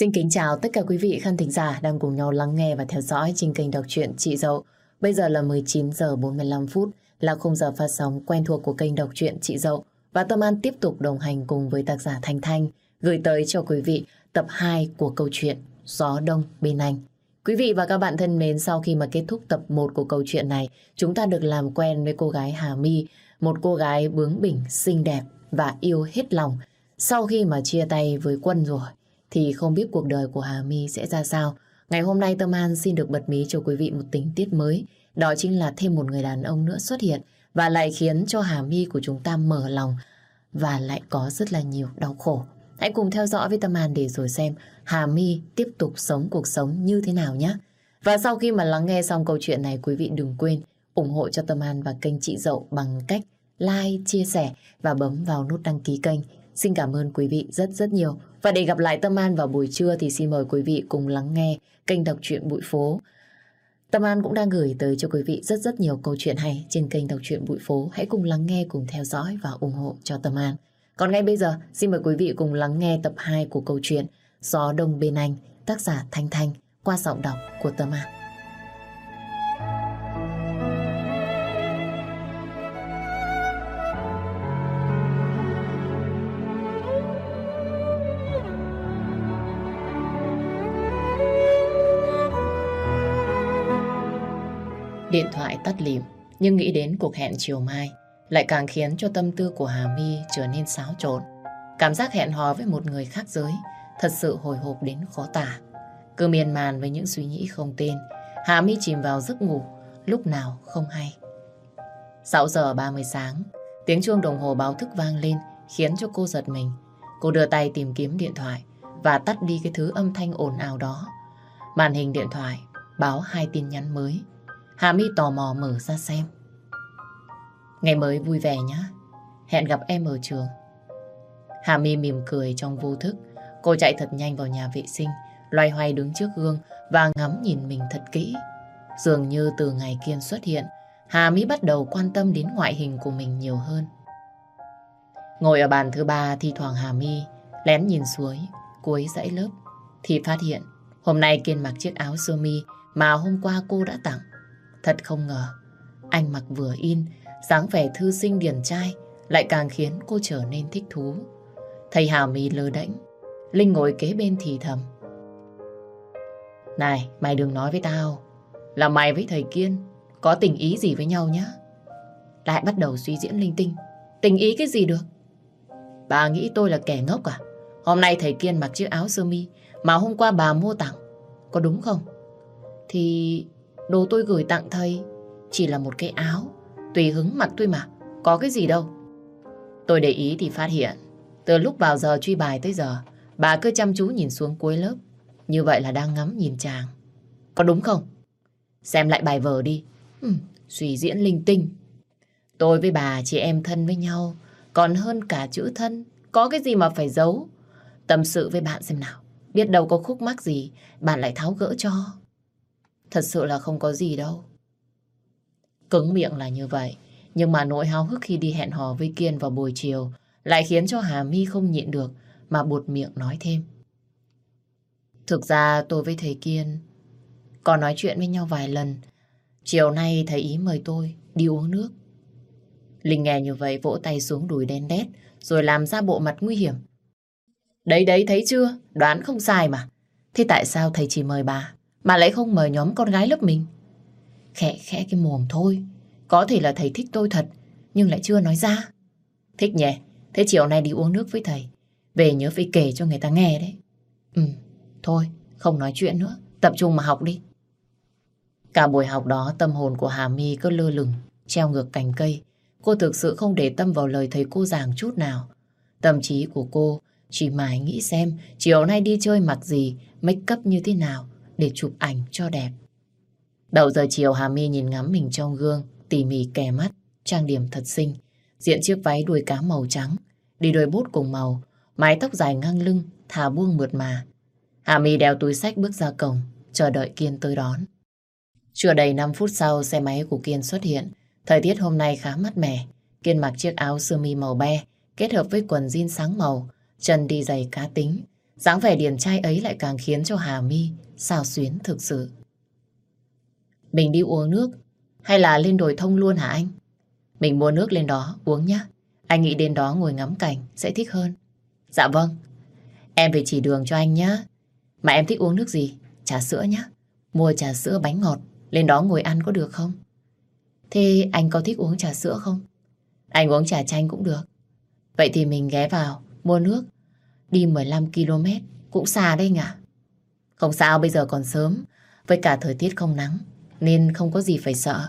Xin kính chào tất cả quý vị khán thính giả đang cùng nhau lắng nghe và theo dõi trên kênh đọc truyện Chị Dậu. Bây giờ là 19 giờ 45 phút là khung giờ phát sóng quen thuộc của kênh đọc truyện Chị Dậu, và Tâm An tiếp tục đồng hành cùng với tác giả Thanh Thanh gửi tới cho quý vị tập 2 của câu chuyện Gió Đông Bên Anh. Quý vị và các bạn thân mến, sau khi mà kết thúc tập 1 của câu chuyện này, chúng ta được làm quen với cô gái Hà My, một cô gái bướng bỉnh, xinh đẹp và yêu hết lòng. Sau khi mà chia tay với Quân rồi thì không biết cuộc đời của Hà My sẽ ra sao. Ngày hôm nay Tâm An xin được bật mí cho quý vị một tình tiết mới. Đó chính là thêm một người đàn ông nữa xuất hiện và lại khiến cho Hà My của chúng ta mở lòng và lại có rất là nhiều đau khổ. Hãy cùng theo dõi với Tâm An để rồi xem Hà My tiếp tục sống cuộc sống như thế nào nhé. Và sau khi mà lắng nghe xong câu chuyện này, quý vị đừng quên ủng hộ cho Tâm An và kênh Chị Dậu bằng cách like, chia sẻ và bấm vào nút đăng ký kênh. Xin cảm ơn quý vị rất rất nhiều. Và để gặp lại Tâm An vào buổi trưa thì xin mời quý vị cùng lắng nghe kênh đọc truyện Bụi Phố. Tâm An cũng đang gửi tới cho quý vị rất rất nhiều câu chuyện hay trên kênh đọc truyện Bụi Phố. Hãy cùng lắng nghe, cùng theo dõi và ủng hộ cho Tâm An. Còn ngay bây giờ, xin mời quý vị cùng lắng nghe tập 2 của câu chuyện Gió Đông Bên Anh, tác giả Thanh Thanh qua giọng đọc của Tâm An. Điện thoại tắt lịm, nhưng nghĩ đến cuộc hẹn chiều mai lại càng khiến cho tâm tư của Hà My trở nên xáo trộn. Cảm giác hẹn hò với một người khác giới thật sự hồi hộp đến khó tả. Cứ miên man với những suy nghĩ không tên, Hà My chìm vào giấc ngủ lúc nào không hay. 6 giờ 30 sáng, tiếng chuông đồng hồ báo thức vang lên khiến cho cô giật mình. Cô đưa tay tìm kiếm điện thoại và tắt đi cái thứ âm thanh ồn ào đó. Màn hình điện thoại báo 2 tin nhắn mới. Hà My tò mò mở ra xem. Ngày mới vui vẻ nhé, hẹn gặp em ở trường. Hà My mỉm cười trong vô thức. Cô chạy thật nhanh vào nhà vệ sinh, loay hoay đứng trước gương và ngắm nhìn mình thật kỹ. Dường như từ ngày Kiên xuất hiện, Hà My bắt đầu quan tâm đến ngoại hình của mình nhiều hơn. Ngồi ở bàn thứ 3, thi thoảng Hà My lén nhìn xuống cuối dãy lớp thì phát hiện hôm nay Kiên mặc chiếc áo sơ mi mà hôm qua cô đã tặng. Thật không ngờ, anh mặc vừa in, dáng vẻ thư sinh điển trai lại càng khiến cô trở nên thích thú. Thấy Hà My lơ đễnh, Linh ngồi kế bên thì thầm. Này, mày đừng nói với tao là mày với thầy Kiên có tình ý gì với nhau nhá. Lại bắt đầu suy diễn linh tinh. Tình ý cái gì được? Bà nghĩ tôi là kẻ ngốc à? Hôm nay thầy Kiên mặc chiếc áo sơ mi mà hôm qua bà mua tặng, có đúng không? Thì đồ tôi gửi tặng thầy chỉ là một cái áo, tùy hứng mặc thôi mà, có cái gì đâu. Tôi để ý thì phát hiện, từ lúc vào giờ truy bài tới giờ, bà cứ chăm chú nhìn xuống cuối lớp. Như vậy là đang ngắm nhìn chàng, có đúng không? Xem lại bài vở đi. Suy diễn linh tinh. Tôi với bà chị em thân với nhau, còn hơn cả chữ thân, có cái gì mà phải giấu. Tâm sự với bạn xem nào, biết đâu có khúc mắc gì bạn lại tháo gỡ cho. Thật sự là không có gì đâu. Cứng miệng là như vậy, nhưng mà nỗi háo hức khi đi hẹn hò với Kiên vào buổi chiều lại khiến cho Hà My không nhịn được mà buột miệng nói thêm. Thực ra tôi với thầy Kiên còn nói chuyện với nhau vài lần. Chiều nay thầy ý mời tôi đi uống nước. Linh nghe như vậy vỗ tay xuống đùi đen đét rồi làm ra bộ mặt nguy hiểm. Đấy đấy, thấy chưa? Đoán không sai mà. Thế tại sao thầy chỉ mời bà mà lại không mời nhóm con gái lớp mình? Khẽ khẽ cái mồm thôi. Có thể là thầy thích tôi thật, nhưng lại chưa nói ra. Thích nhỉ? Thế chiều nay đi uống nước với thầy, về nhớ phải kể cho người ta nghe đấy. Thôi, không nói chuyện nữa, tập trung mà học đi. Cả buổi học đó tâm hồn của Hà My cứ lơ lửng, treo ngược cành cây. Cô thực sự không để tâm vào lời thầy cô giảng chút nào. Tâm trí của cô chỉ mải nghĩ xem chiều nay đi chơi mặc gì, make up như thế nào để chụp ảnh cho đẹp. Đầu giờ chiều Hà My nhìn ngắm mình trong gương, tỉ mỉ kẻ mắt, trang điểm thật xinh. Diện chiếc váy đuôi cá màu trắng, đi đôi bốt cùng màu, mái tóc dài ngang lưng, thả buông mượt mà. Hà My đeo túi xách bước ra cổng, chờ đợi Kiên tới đón. Chưa đầy 5 phút sau, xe máy của Kiên xuất hiện. Thời tiết hôm nay khá mát mẻ. Kiên mặc chiếc áo sơ mi màu be, kết hợp với quần jean sáng màu, chân đi giày cá tính. Dáng vẻ điển trai ấy lại càng khiến cho Hà My xao xuyến thực sự. Mình đi uống nước hay là lên đồi thông luôn hả anh? Mình mua nước lên đó uống nhá. Anh nghĩ đến đó ngồi ngắm cảnh sẽ thích hơn. Dạ vâng, em phải chỉ đường cho anh nhá. Mà em thích uống nước gì? Trà sữa nhá. Mua trà sữa bánh ngọt, lên đó ngồi ăn có được không? Thế anh có thích uống trà sữa không? Anh uống trà chanh cũng được. Vậy thì mình ghé vào, mua nước. Đi 15 km, cũng xa đấy nhỉ? Không sao, bây giờ còn sớm. Với cả thời tiết không nắng, nên không có gì phải sợ.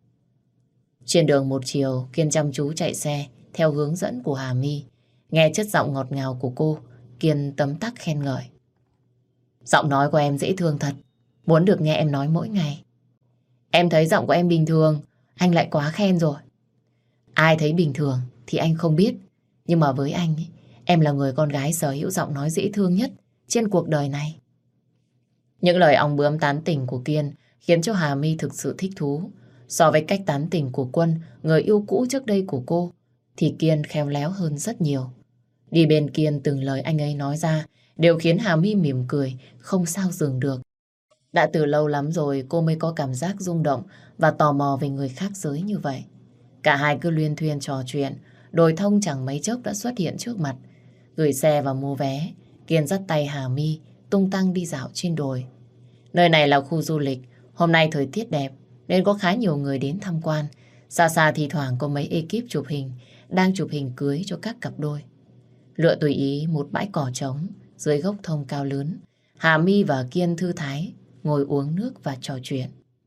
Trên đường một chiều, Kiên chăm chú chạy xe theo hướng dẫn của Hà My. Nghe chất giọng ngọt ngào của cô, Kiên tấm tắc khen ngợi. Giọng nói của em dễ thương thật, muốn được nghe em nói mỗi ngày. Em thấy giọng của em bình thường, anh lại quá khen rồi. Ai thấy bình thường thì anh không biết. Nhưng mà với anh, em là người con gái sở hữu giọng nói dễ thương nhất trên cuộc đời này. Những lời ong bướm tán tỉnh của Kiên khiến cho Hà My thực sự thích thú. So với cách tán tỉnh của Quân, người yêu cũ trước đây của cô, thì Kiên khéo léo hơn rất nhiều. Đi bên Kiên, từng lời anh ấy nói ra đều khiến Hà My mỉm cười, không sao dừng được. Đã từ lâu lắm rồi cô mới có cảm giác rung động và tò mò về người khác giới như vậy. Cả hai cứ luyên thuyên trò chuyện, đồi thông chẳng mấy chốc đã xuất hiện trước mặt. Gửi xe và mua vé, Kiên dắt tay Hà My tung tăng đi dạo trên đồi. Nơi này là khu du lịch, hôm nay thời tiết đẹp nên có khá nhiều người đến tham quan. Xa xa thì thoảng có mấy ekip chụp hình đang chụp hình cưới cho các cặp đôi. Lựa tùy ý một bãi cỏ trống dưới gốc thông cao lớn, Hà My và Kiên thư thái ngồi uống nước và trò chuyện.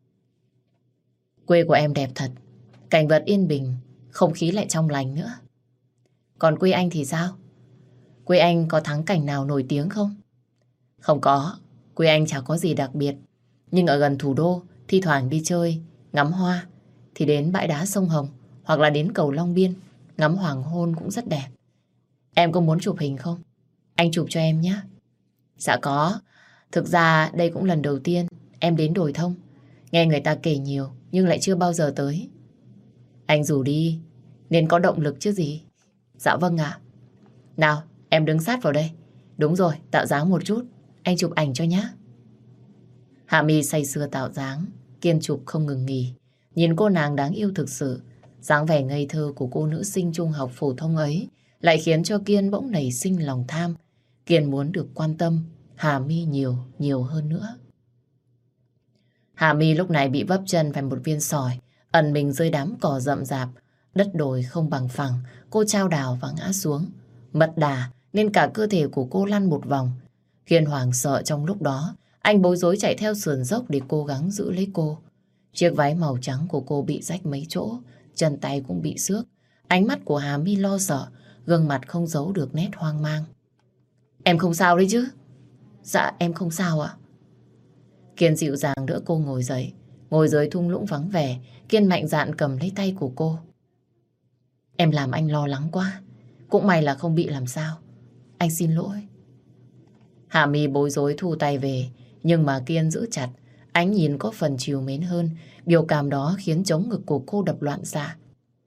Quê của em đẹp thật, cảnh vật yên bình, không khí lại trong lành nữa. Còn quê anh thì sao? Quê anh có thắng cảnh nào nổi tiếng không? Không có, quê anh chả có gì đặc biệt. Nhưng ở gần thủ đô, thi thoảng đi chơi, ngắm hoa, thì đến bãi đá sông Hồng hoặc là đến cầu Long Biên, ngắm hoàng hôn cũng rất đẹp. Em có muốn chụp hình không? Anh chụp cho em nhé. Dạ có, thực ra đây cũng lần đầu tiên em đến đồi thông. Nghe người ta kể nhiều nhưng lại chưa bao giờ tới. Anh rủ đi, nên có động lực chứ gì. Dạ vâng ạ. Nào, em đứng sát vào đây. Đúng rồi, tạo dáng một chút. Anh chụp ảnh cho nhé. Hạ My say sưa tạo dáng, Kiên chụp không ngừng nghỉ. Nhìn cô nàng đáng yêu thực sự, dáng vẻ ngây thơ của cô nữ sinh trung học phổ thông ấy lại khiến cho Kiên bỗng nảy sinh lòng tham. Kiên muốn được quan tâm Hà My nhiều hơn nữa. Hà My lúc này bị vấp chân phải một viên sỏi, ẩn mình dưới đám cỏ rậm rạp, đất đồi không bằng phẳng, cô chao đảo và ngã xuống. Mất đà nên cả cơ thể của cô lăn một vòng. Kiên hoảng sợ trong lúc đó, anh bối rối chạy theo sườn dốc để cố gắng giữ lấy cô. Chiếc váy màu trắng của cô bị rách mấy chỗ, chân tay cũng bị xước. Ánh mắt của Hà My lo sợ, gương mặt không giấu được nét hoang mang. Em không sao đấy chứ? Dạ em không sao ạ. Kiên dịu dàng đỡ cô ngồi dậy. Ngồi dưới thung lũng vắng vẻ, Kiên mạnh dạn cầm lấy tay của cô. Em làm anh lo lắng quá. Cũng may là không bị làm sao. Anh xin lỗi. Hà My bối rối thu tay về, nhưng mà Kiên giữ chặt. Ánh nhìn có phần trìu mến hơn. Biểu cảm đó khiến trống ngực của cô đập loạn xạ.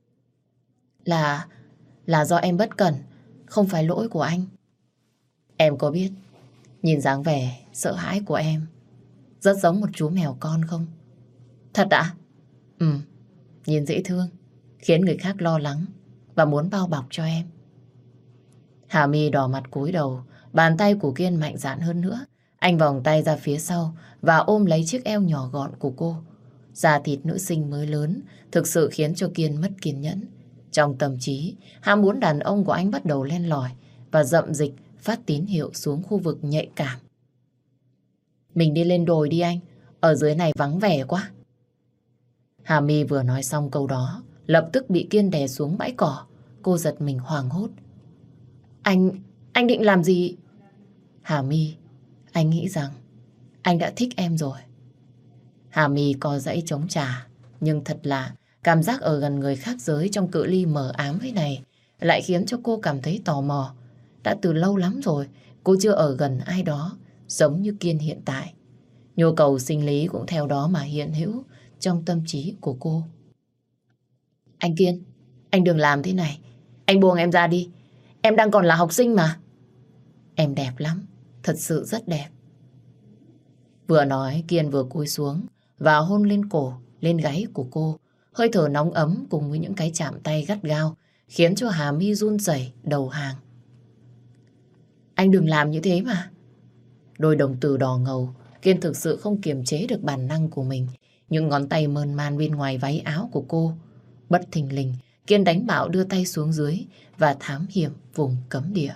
Là do em bất cẩn, không phải lỗi của anh. Em có biết, nhìn dáng vẻ sợ hãi của em rất giống một chú mèo con không? Thật ạ? Ừ, nhìn dễ thương, khiến người khác lo lắng và muốn bao bọc cho em. Hà My đỏ mặt cúi đầu, bàn tay của Kiên mạnh dạn hơn nữa. Anh vòng tay ra phía sau và ôm lấy chiếc eo nhỏ gọn của cô. Da thịt nữ sinh mới lớn thực sự khiến cho Kiên mất kiên nhẫn. Trong tâm trí, ham muốn đàn ông của anh bắt đầu len lỏi và rậm dịch phát tín hiệu xuống khu vực nhạy cảm. Mình đi lên đồi đi anh, ở dưới này vắng vẻ quá. Hà My vừa nói xong câu đó, lập tức bị Kiên đè xuống bãi cỏ. Cô giật mình hoảng hốt. Anh định làm gì? Hà My, anh nghĩ rằng anh đã thích em rồi. Hà My co giãy chống trả, nhưng thật lạ, cảm giác ở gần người khác giới trong cự ly mờ ám thế này lại khiến cho cô cảm thấy tò mò. Đã từ lâu lắm rồi, cô chưa ở gần ai đó giống như Kiên hiện tại. Nhu cầu sinh lý cũng theo đó mà hiện hữu trong tâm trí của cô. Anh Kiên, anh đừng làm thế này. Anh buông em ra đi. Em đang còn là học sinh mà. Em đẹp lắm. thật sự rất đẹp. Vừa nói Kiên vừa cúi xuống và hôn lên cổ, lên gáy của cô. Hơi thở nóng ấm cùng với những cái chạm tay gắt gao khiến cho Hà My run rẩy đầu hàng. Anh đừng làm như thế mà. Đôi đồng tử đỏ ngầu, Kiên thực sự không kiềm chế được bản năng của mình. Những ngón tay mơn man bên ngoài váy áo của cô. Bất thình lình, Kiên đánh bạo đưa tay xuống dưới và thám hiểm vùng cấm địa.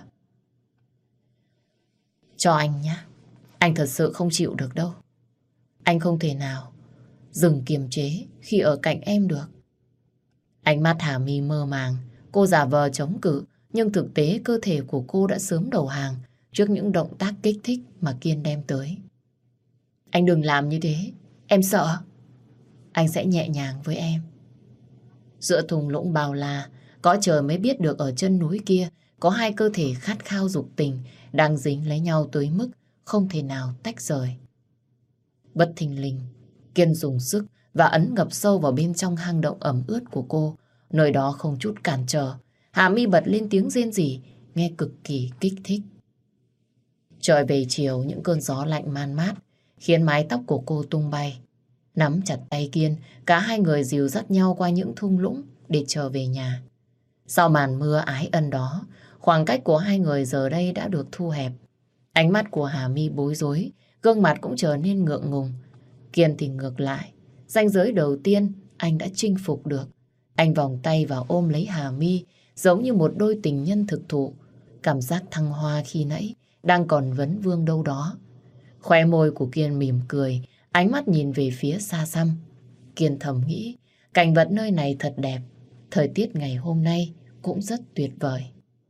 Cho anh nhé. Anh thật sự không chịu được đâu. Anh không thể nào dừng kiềm chế khi ở cạnh em được. Ánh mắt Hà My mơ màng, cô giả vờ chống cự, nhưng thực tế cơ thể của cô đã sớm đầu hàng trước những động tác kích thích mà Kiên đem tới. Anh đừng làm như thế, em sợ. Anh sẽ nhẹ nhàng với em. Giữa thung lũng bao la, có trời mới biết được ở chân núi kia có hai cơ thể khát khao dục tình đang dính lấy nhau tới mức không thể nào tách rời. Bất thình lình, Kiên dùng sức và ấn ngập sâu vào bên trong hang động ẩm ướt của cô. Nơi đó không chút cản trở. Hà My bật lên tiếng rên rỉ, nghe cực kỳ kích thích. Trời về chiều, những cơn gió lạnh man mát khiến mái tóc của cô tung bay. Nắm chặt tay Kiên, cả hai người dìu dắt nhau qua những thung lũng để trở về nhà. Sau màn mưa ái ân đó, khoảng cách của hai người giờ đây đã được thu hẹp. Ánh mắt của Hà My bối rối, gương mặt cũng trở nên ngượng ngùng. Kiên thì ngược lại, ranh giới đầu tiên anh đã chinh phục được. Anh vòng tay vào ôm lấy Hà My, giống như một đôi tình nhân thực thụ. Cảm giác thăng hoa khi nãy đang còn vấn vương đâu đó. Khóe môi của Kiên mỉm cười, ánh mắt nhìn về phía xa xăm. Kiên thầm nghĩ, cảnh vật nơi này thật đẹp, thời tiết ngày hôm nay cũng rất tuyệt vời.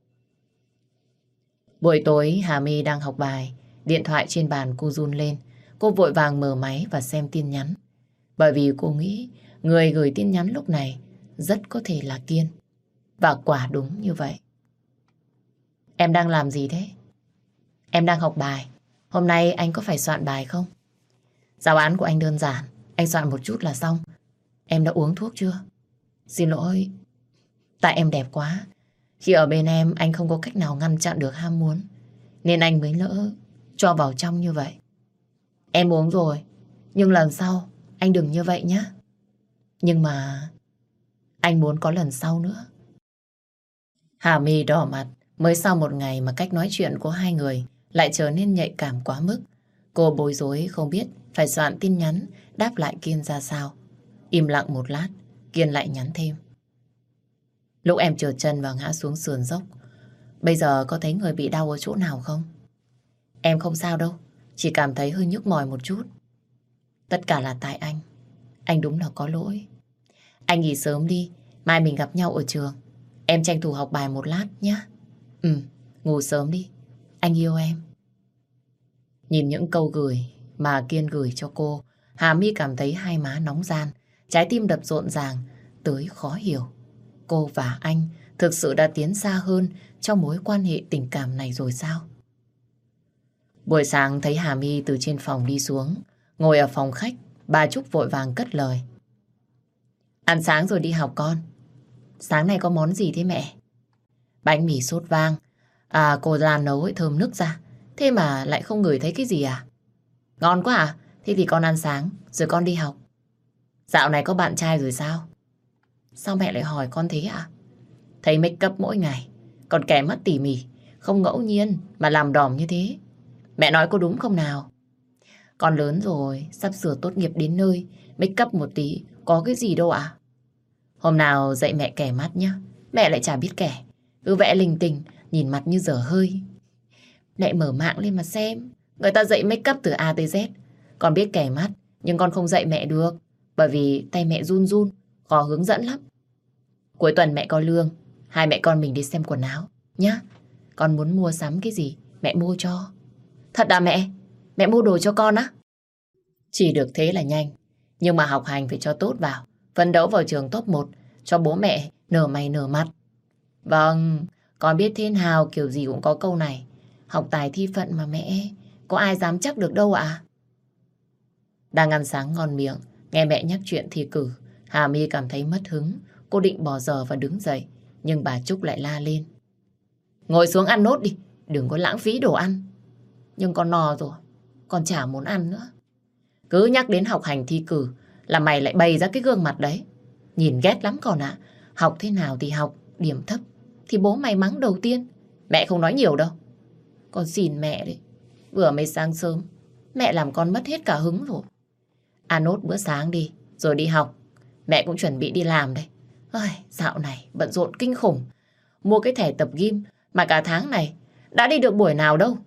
Buổi tối Hà My đang học bài, điện thoại trên bàn cô run lên. Cô vội vàng mở máy và xem tin nhắn. Bởi vì cô nghĩ người gửi tin nhắn lúc này rất có thể là Kiên. Và quả đúng như vậy. Em đang làm gì thế? Em đang học bài. Hôm nay anh có phải soạn bài không? Giáo án của anh đơn giản, anh soạn một chút là xong. Em đã uống thuốc chưa? Xin lỗi, tại em đẹp quá. Khi ở bên em, anh không có cách nào ngăn chặn được ham muốn, nên anh mới lỡ cho vào trong như vậy. Em uống rồi, nhưng lần sau anh đừng như vậy nhé. Nhưng mà anh muốn có lần sau nữa. Hà My đỏ mặt, mới sau một ngày mà cách nói chuyện của hai người lại trở nên nhạy cảm quá mức. Cô bối rối không biết phải soạn tin nhắn đáp lại Kiên ra sao. Im lặng một lát, Kiên lại nhắn thêm. Lúc em trượt chân và ngã xuống sườn dốc, bây giờ có thấy người bị đau ở chỗ nào không? Em không sao đâu, chỉ cảm thấy hơi nhức mỏi một chút. Tất cả là tại anh đúng là có lỗi. Anh nghỉ sớm đi, mai mình gặp nhau ở trường. Em tranh thủ học bài một lát nhé. Ngủ sớm đi, anh yêu em. Nhìn những câu gửi mà Kiên gửi cho cô, Hà My cảm thấy hai má nóng ran, trái tim đập rộn ràng tới khó hiểu. Cô và anh thực sự đã tiến xa hơn trong mối quan hệ tình cảm này rồi sao? Buổi sáng thấy Hà My từ trên phòng đi xuống, ngồi ở phòng khách, bà Trúc vội vàng cất lời. Ăn sáng rồi đi học con. Sáng nay có món gì thế mẹ? Bánh mì sốt vang. À, cô Lan nấu ấy thơm nức ra. Thế mà lại không ngửi thấy cái gì à? Ngon quá à? Thế thì con ăn sáng rồi con đi học. Dạo này có bạn trai rồi sao? Sao mẹ lại hỏi con thế ạ? Thấy make up mỗi ngày, còn kẻ mắt tỉ mỉ, không ngẫu nhiên mà làm đỏm như thế. Mẹ nói có đúng không nào? Con lớn rồi, sắp sửa tốt nghiệp đến nơi, make up một tí, có cái gì đâu ạ? Hôm nào dạy mẹ kẻ mắt nhá. Mẹ lại chả biết kẻ, cứ vẽ linh tinh, nhìn mặt như dở hơi. Mẹ mở mạng lên mà xem, người ta dạy make up từ A tới Z. Con biết kẻ mắt, nhưng con không dạy mẹ được, bởi vì tay mẹ run run, khó hướng dẫn lắm. Cuối tuần mẹ có lương, hai mẹ con mình đi xem quần áo nhá. Con muốn mua sắm cái gì mẹ mua cho. Thật à mẹ? Mẹ mua đồ cho con á? Chỉ được thế là nhanh, nhưng mà học hành phải cho tốt vào, phấn đấu vào trường top 1 cho bố mẹ nở mày nở mặt. Vâng, con biết thế nào, kiểu gì cũng có câu này. Học tài thi phận mà mẹ, có ai dám chắc được đâu ạ. Đang ăn sáng ngon miệng, nghe mẹ nhắc chuyện thi cử, Hà My cảm thấy mất hứng. Cô định bỏ giờ và đứng dậy, nhưng bà Trúc lại la lên. Ngồi xuống ăn nốt đi, đừng có lãng phí đồ ăn. Nhưng con no rồi, con chả muốn ăn nữa. Cứ nhắc đến học hành thi cử là mày lại bày ra cái gương mặt đấy. Nhìn ghét lắm con ạ. Học thế nào thì học, điểm thấp thì bố mày mắng đầu tiên. Mẹ không nói nhiều đâu. Con xin mẹ đấy. Vừa mới sáng sớm, mẹ làm con mất hết cả hứng rồi. Ăn nốt bữa sáng đi, rồi đi học. Mẹ cũng chuẩn bị đi làm đây. Ôi, dạo này bận rộn kinh khủng. Mua cái thẻ tập gym mà cả tháng này đã đi được buổi nào đâu.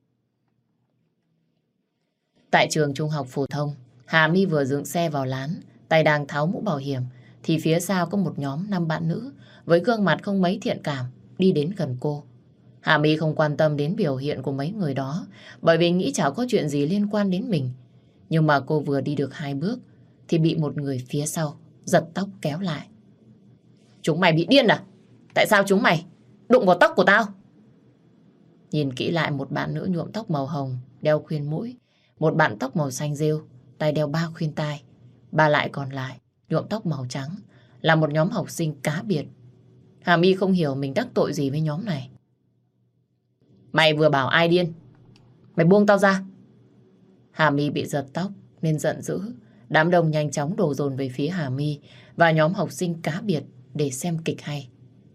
Tại trường trung học phổ thông, Hà My vừa dựng xe vào lán, tay đang tháo mũ bảo hiểm, thì phía sau có một nhóm 5 bạn nữ với gương mặt không mấy thiện cảm đi đến gần cô. Hà My không quan tâm đến biểu hiện của mấy người đó, bởi vì nghĩ chả có chuyện gì liên quan đến mình. Nhưng mà cô vừa đi được 2 bước thì bị một người phía sau giật tóc kéo lại. Chúng mày bị điên à? Tại sao chúng mày đụng vào tóc của tao? Nhìn kỹ lại, một bạn nữ nhuộm tóc màu hồng, đeo khuyên mũi, một bạn tóc màu xanh rêu, tay đeo 3 khuyên tai, ba lại còn lại nhuộm tóc màu trắng, là một nhóm học sinh cá biệt. Hà My không hiểu mình đắc tội gì với nhóm này. Mày vừa bảo ai điên? Mày buông tao ra. Hà My bị giật tóc nên giận dữ. Đám đông nhanh chóng đổ dồn về phía Hà My và nhóm học sinh cá biệt để xem kịch hay.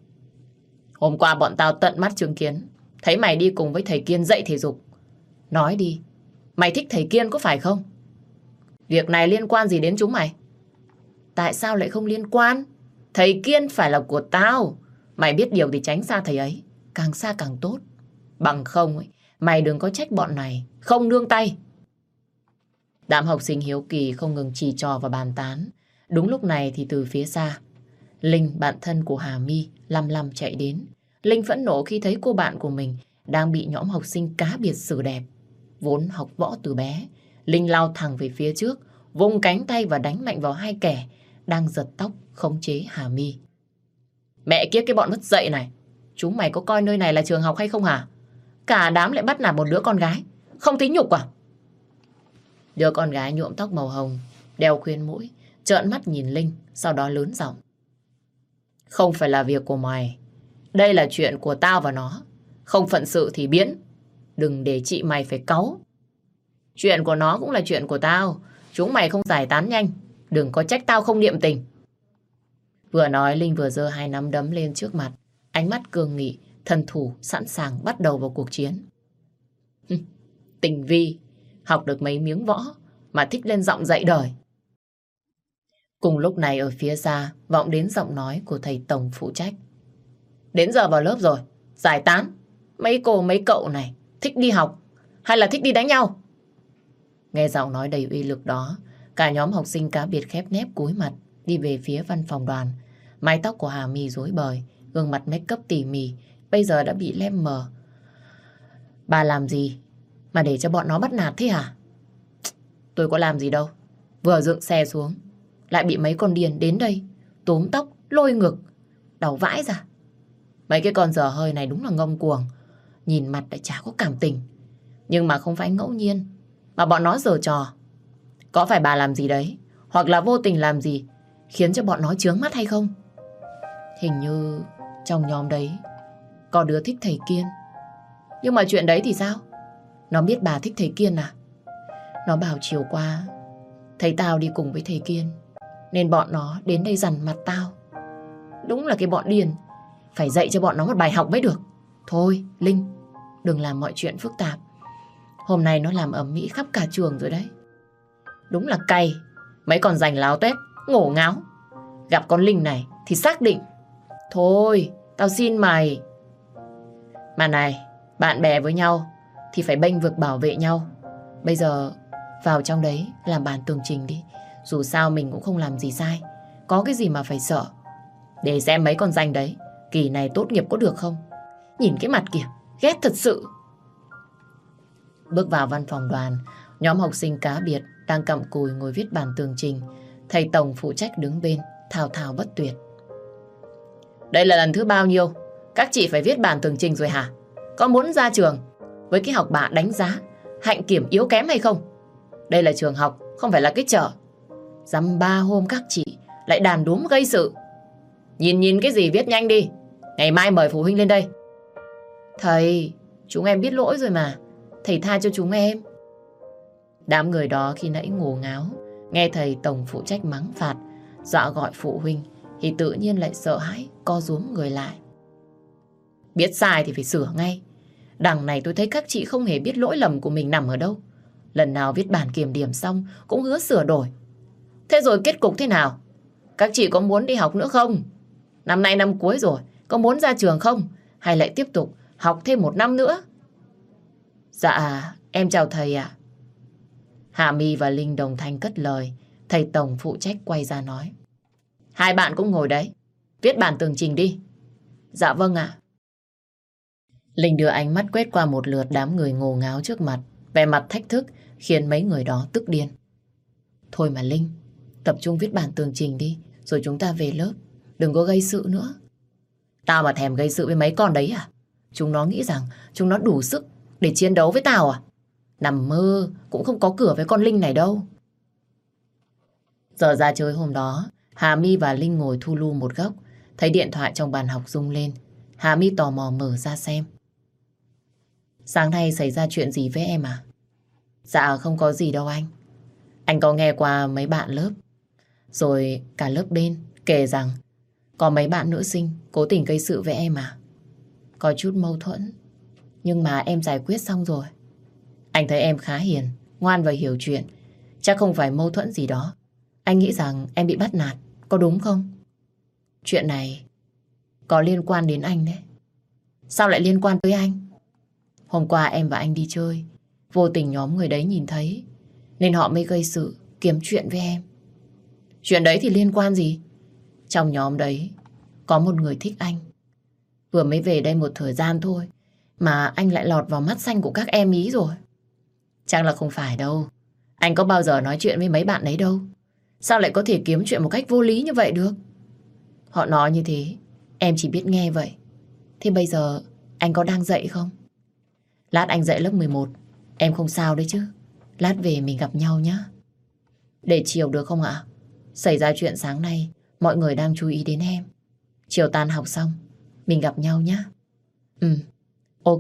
Hôm qua bọn tao tận mắt chứng kiến, thấy mày đi cùng với thầy Kiên dạy thể dục. Nói đi, mày thích thầy Kiên có phải không? Việc này liên quan gì đến chúng mày? Tại sao lại không liên quan? Thầy Kiên phải là của tao. Mày biết điều thì tránh xa thầy ấy, càng xa càng tốt. Bằng không ấy, mày đừng có trách bọn này không nương tay. Đám học sinh hiếu kỳ không ngừng chỉ trò và bàn tán. Đúng lúc này thì từ phía xa, Linh, bạn thân của Hà My, lăm lăm chạy đến. Linh phẫn nộ khi thấy cô bạn của mình đang bị nhóm học sinh cá biệt xử đẹp. Vốn học võ từ bé, Linh lao thẳng về phía trước, vung cánh tay và đánh mạnh vào hai kẻ đang giật tóc khống chế Hà My. Mẹ kiếp cái bọn mất dạy này, chúng mày có coi nơi này là trường học hay không hả? Cả đám lại bắt nạt một đứa con gái, không thấy nhục à? Đứa con gái nhuộm tóc màu hồng, đeo khuyên mũi, trợn mắt nhìn Linh, sau đó lớn giọng. Không phải là việc của mày, đây là chuyện của tao và nó. Không phận sự thì biến, đừng để chị mày phải cáu. Chuyện của nó cũng là chuyện của tao, chúng mày không giải tán nhanh, đừng có trách tao không niệm tình. Vừa nói, Linh vừa giơ 2 nắm đấm lên trước mặt, ánh mắt cương nghị, thân thủ sẵn sàng bắt đầu vào cuộc chiến. Tình vi, học được mấy miếng võ mà thích lên giọng dạy đời. Cùng lúc này ở phía xa vọng đến giọng nói của thầy tổng phụ trách. Đến giờ vào lớp rồi, giải tán. Mấy cô mấy cậu này thích đi học hay là thích đi đánh nhau? Nghe giọng nói đầy uy lực đó, cả nhóm học sinh cá biệt khép nép cúi mặt đi về phía văn phòng đoàn. Mái tóc của Hà My rối bời, gương mặt make up tỉ mỉ bây giờ đã bị lem mờ. Bà làm gì mà để cho bọn nó bắt nạt thế hả? Tôi có làm gì đâu. Vừa dựng xe xuống lại bị mấy con điên đến đây túm tóc, lôi ngực, đau vãi ra. Mấy cái con dở hơi này đúng là ngông cuồng, nhìn mặt lại chả có cảm tình. Nhưng mà không phải ngẫu nhiên mà bọn nó giở trò. Có phải bà làm gì đấy, hoặc là vô tình làm gì khiến cho bọn nó chướng mắt hay không? Hình như trong nhóm đấy có đứa thích thầy Kiên. Nhưng mà chuyện đấy thì sao? Nó biết bà thích thầy Kiên à? Nó bảo chiều qua thầy tao đi cùng với thầy Kiên, nên bọn nó đến đây dằn mặt tao. Đúng là cái bọn điên, phải dạy cho bọn nó một bài học mới được. Thôi Linh, đừng làm mọi chuyện phức tạp. Hôm nay nó làm ầm ĩ khắp cả trường rồi đấy. Đúng là cay. Mấy con giành láo tuét, ngổ ngáo. Gặp con Linh này thì xác định. Thôi, tao xin mày. Mà này, bạn bè với nhau thì phải bênh vực bảo vệ nhau. Bây giờ vào trong đấy làm bản tường trình đi. Dù sao mình cũng không làm gì sai, có cái gì mà phải sợ. Để xem mấy con danh đấy kỳ này tốt nghiệp có được không. Nhìn cái mặt kìa, ghét thật sự. Bước vào văn phòng đoàn, nhóm học sinh cá biệt đang cặm cụi ngồi viết bản tường trình. Thầy tổng phụ trách đứng bên thao thao bất tuyệt. Đây là lần thứ bao nhiêu các chị phải viết bản tường trình rồi hả? Có muốn ra trường với cái học bạ đánh giá hạnh kiểm yếu kém hay không? Đây là trường học, không phải là cái chợ. Dăm ba hôm các chị lại đàn đúm gây sự. Nhìn cái gì viết nhanh đi. Ngày mai mời phụ huynh lên đây. Thầy, chúng em biết lỗi rồi mà. thầy tha cho chúng em. Đám người đó khi nãy ngổ ngáo, nghe thầy tổng phụ trách mắng phạt, dọa gọi phụ huynh, thì tự nhiên lại sợ hãi, co rúm người lại. Biết sai thì phải sửa ngay. Đằng này tôi thấy các chị không hề biết lỗi lầm của mình nằm ở đâu. Lần nào viết bản kiểm điểm xong cũng hứa sửa đổi. Thế rồi kết cục thế nào? Các chị có muốn đi học nữa không? Năm nay năm cuối rồi, có muốn ra trường không? Hay lại tiếp tục học thêm 1 năm nữa? Dạ, em chào thầy ạ. Hà My và Linh đồng thanh cất lời. Thầy tổng phụ trách quay ra nói. Hai bạn cũng ngồi đấy, viết bản tường trình đi. Dạ vâng ạ. Linh đưa ánh mắt quét qua một lượt đám người ngồ ngáo trước mặt, vẻ mặt thách thức khiến mấy người đó tức điên. Thôi mà Linh, tập trung viết bản tường trình đi, rồi chúng ta về lớp. Đừng có gây sự nữa. Tao mà thèm gây sự với mấy con đấy à? Chúng nó nghĩ rằng chúng nó đủ sức để chiến đấu với tao à? Nằm mơ cũng không có cửa với con Linh này đâu. Giờ ra chơi hôm đó, Hà My và Linh ngồi thu lu một góc, thấy điện thoại trong bàn học rung lên. Hà My tò mò mở ra xem. Sáng nay xảy ra chuyện gì với em à? Dạ không có gì đâu anh. Anh có nghe qua mấy bạn lớp, rồi cả lớp bên kể rằng có mấy bạn nữ sinh cố tình gây sự với em à? Có chút mâu thuẫn, nhưng mà em giải quyết xong rồi. Anh thấy em khá hiền, ngoan và hiểu chuyện. Chắc không phải mâu thuẫn gì đó. Anh nghĩ rằng em bị bắt nạt, có đúng không? Chuyện này có liên quan đến anh đấy. Sao lại liên quan tới anh? Hôm qua em và anh đi chơi, vô tình nhóm người đấy nhìn thấy, nên họ mới gây sự, kiếm chuyện với em. Chuyện đấy thì liên quan gì? Trong nhóm đấy có một người thích anh. Vừa mới về đây một thời gian thôi mà anh lại lọt vào mắt xanh của các em ý rồi. Chắc là không phải đâu. Anh có bao giờ nói chuyện với mấy bạn ấy đâu. Sao lại có thể kiếm chuyện một cách vô lý như vậy được? Họ nói như thế, em chỉ biết nghe vậy. Thế bây giờ anh có đang dạy không? Lát anh dạy lớp 11, em không sao đấy chứ? Lát về mình gặp nhau nhé. Để chiều được không ạ? Xảy ra chuyện sáng nay, mọi người đang chú ý đến em. Chiều tan học xong, mình gặp nhau nhé. Ok.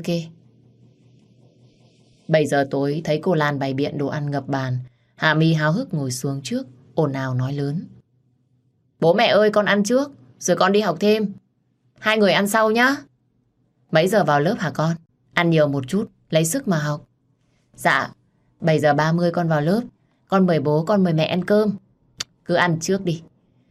7 giờ tối thấy cô Lan bày biện đồ ăn ngập bàn. Hà My háo hức ngồi xuống trước, ồn ào nói lớn. Bố mẹ ơi, con ăn trước, rồi con đi học thêm. Hai người ăn sau nhá. Mấy giờ vào lớp hả con? Ăn nhiều một chút, lấy sức mà học. Dạ, 7 giờ 30 con vào lớp. Con mời bố, con mời mẹ ăn cơm. Cứ ăn trước đi.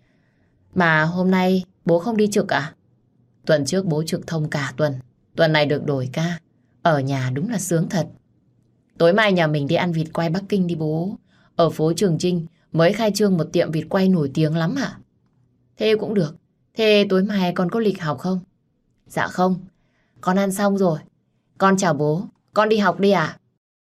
Mà hôm nay bố không đi trực à? Tuần trước bố trực thông cả tuần. Tuần này được đổi ca. Ở nhà đúng là sướng thật. Tối mai nhà mình đi ăn vịt quay Bắc Kinh đi bố. Ở phố Trường Chinh mới khai trương một tiệm vịt quay nổi tiếng lắm ạ. Thế cũng được. Thế tối mai con có lịch học không? Dạ không. Con ăn xong rồi. Con chào bố. Con đi học đi ạ.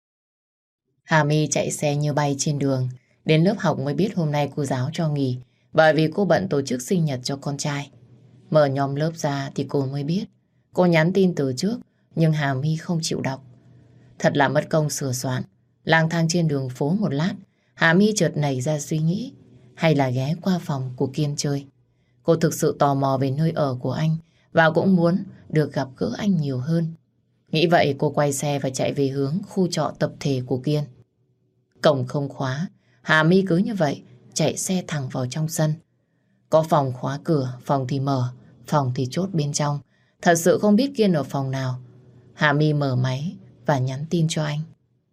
Hà My chạy xe như bay trên đường. Đến lớp học mới biết hôm nay cô giáo cho nghỉ, bởi vì cô bận tổ chức sinh nhật cho con trai. Mở nhóm lớp ra thì cô mới biết. Cô nhắn tin từ trước, nhưng Hà My không chịu đọc. Thật là mất công sửa soạn. Lang thang trên đường phố một lát, Hà My chợt nảy ra suy nghĩ, hay là ghé qua phòng của Kiên chơi. Cô thực sự tò mò về nơi ở của anh, và cũng muốn được gặp gỡ anh nhiều hơn. Nghĩ vậy cô quay xe và chạy về hướng khu trọ tập thể của Kiên. Cổng không khóa, Hà My cứ như vậy chạy xe thẳng vào trong sân. Có phòng khóa cửa, phòng thì mở, phòng thì chốt bên trong. Thật sự không biết Kiên ở phòng nào. Hà My mở máy và nhắn tin cho anh.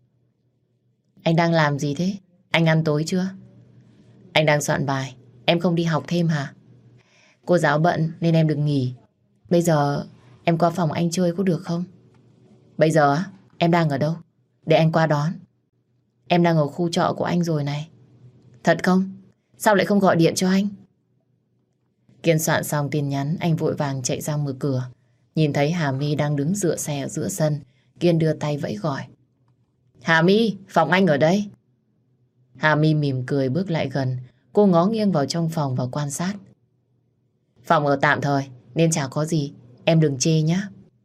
Anh đang làm gì thế? Anh ăn tối chưa? Anh đang soạn bài. Em không đi học thêm hả? Cô giáo bận nên em được nghỉ. Bây giờ em qua phòng anh chơi có được không? Bây giờ á? Em đang ở đâu? Để anh qua đón. Em đang ở khu trọ của anh rồi này. Thật không? Sao lại không gọi điện cho anh? Kiên soạn xong tin nhắn, anh vội vàng chạy ra mở cửa. Nhìn thấy Hà My đang đứng dựa xe ở giữa sân, Kiên đưa tay vẫy gọi. Hà My, phòng anh ở đây. Hà My mỉm cười bước lại gần. Cô ngó nghiêng vào trong phòng và quan sát. Phòng ở tạm thời nên chả có gì, em đừng chê nhé.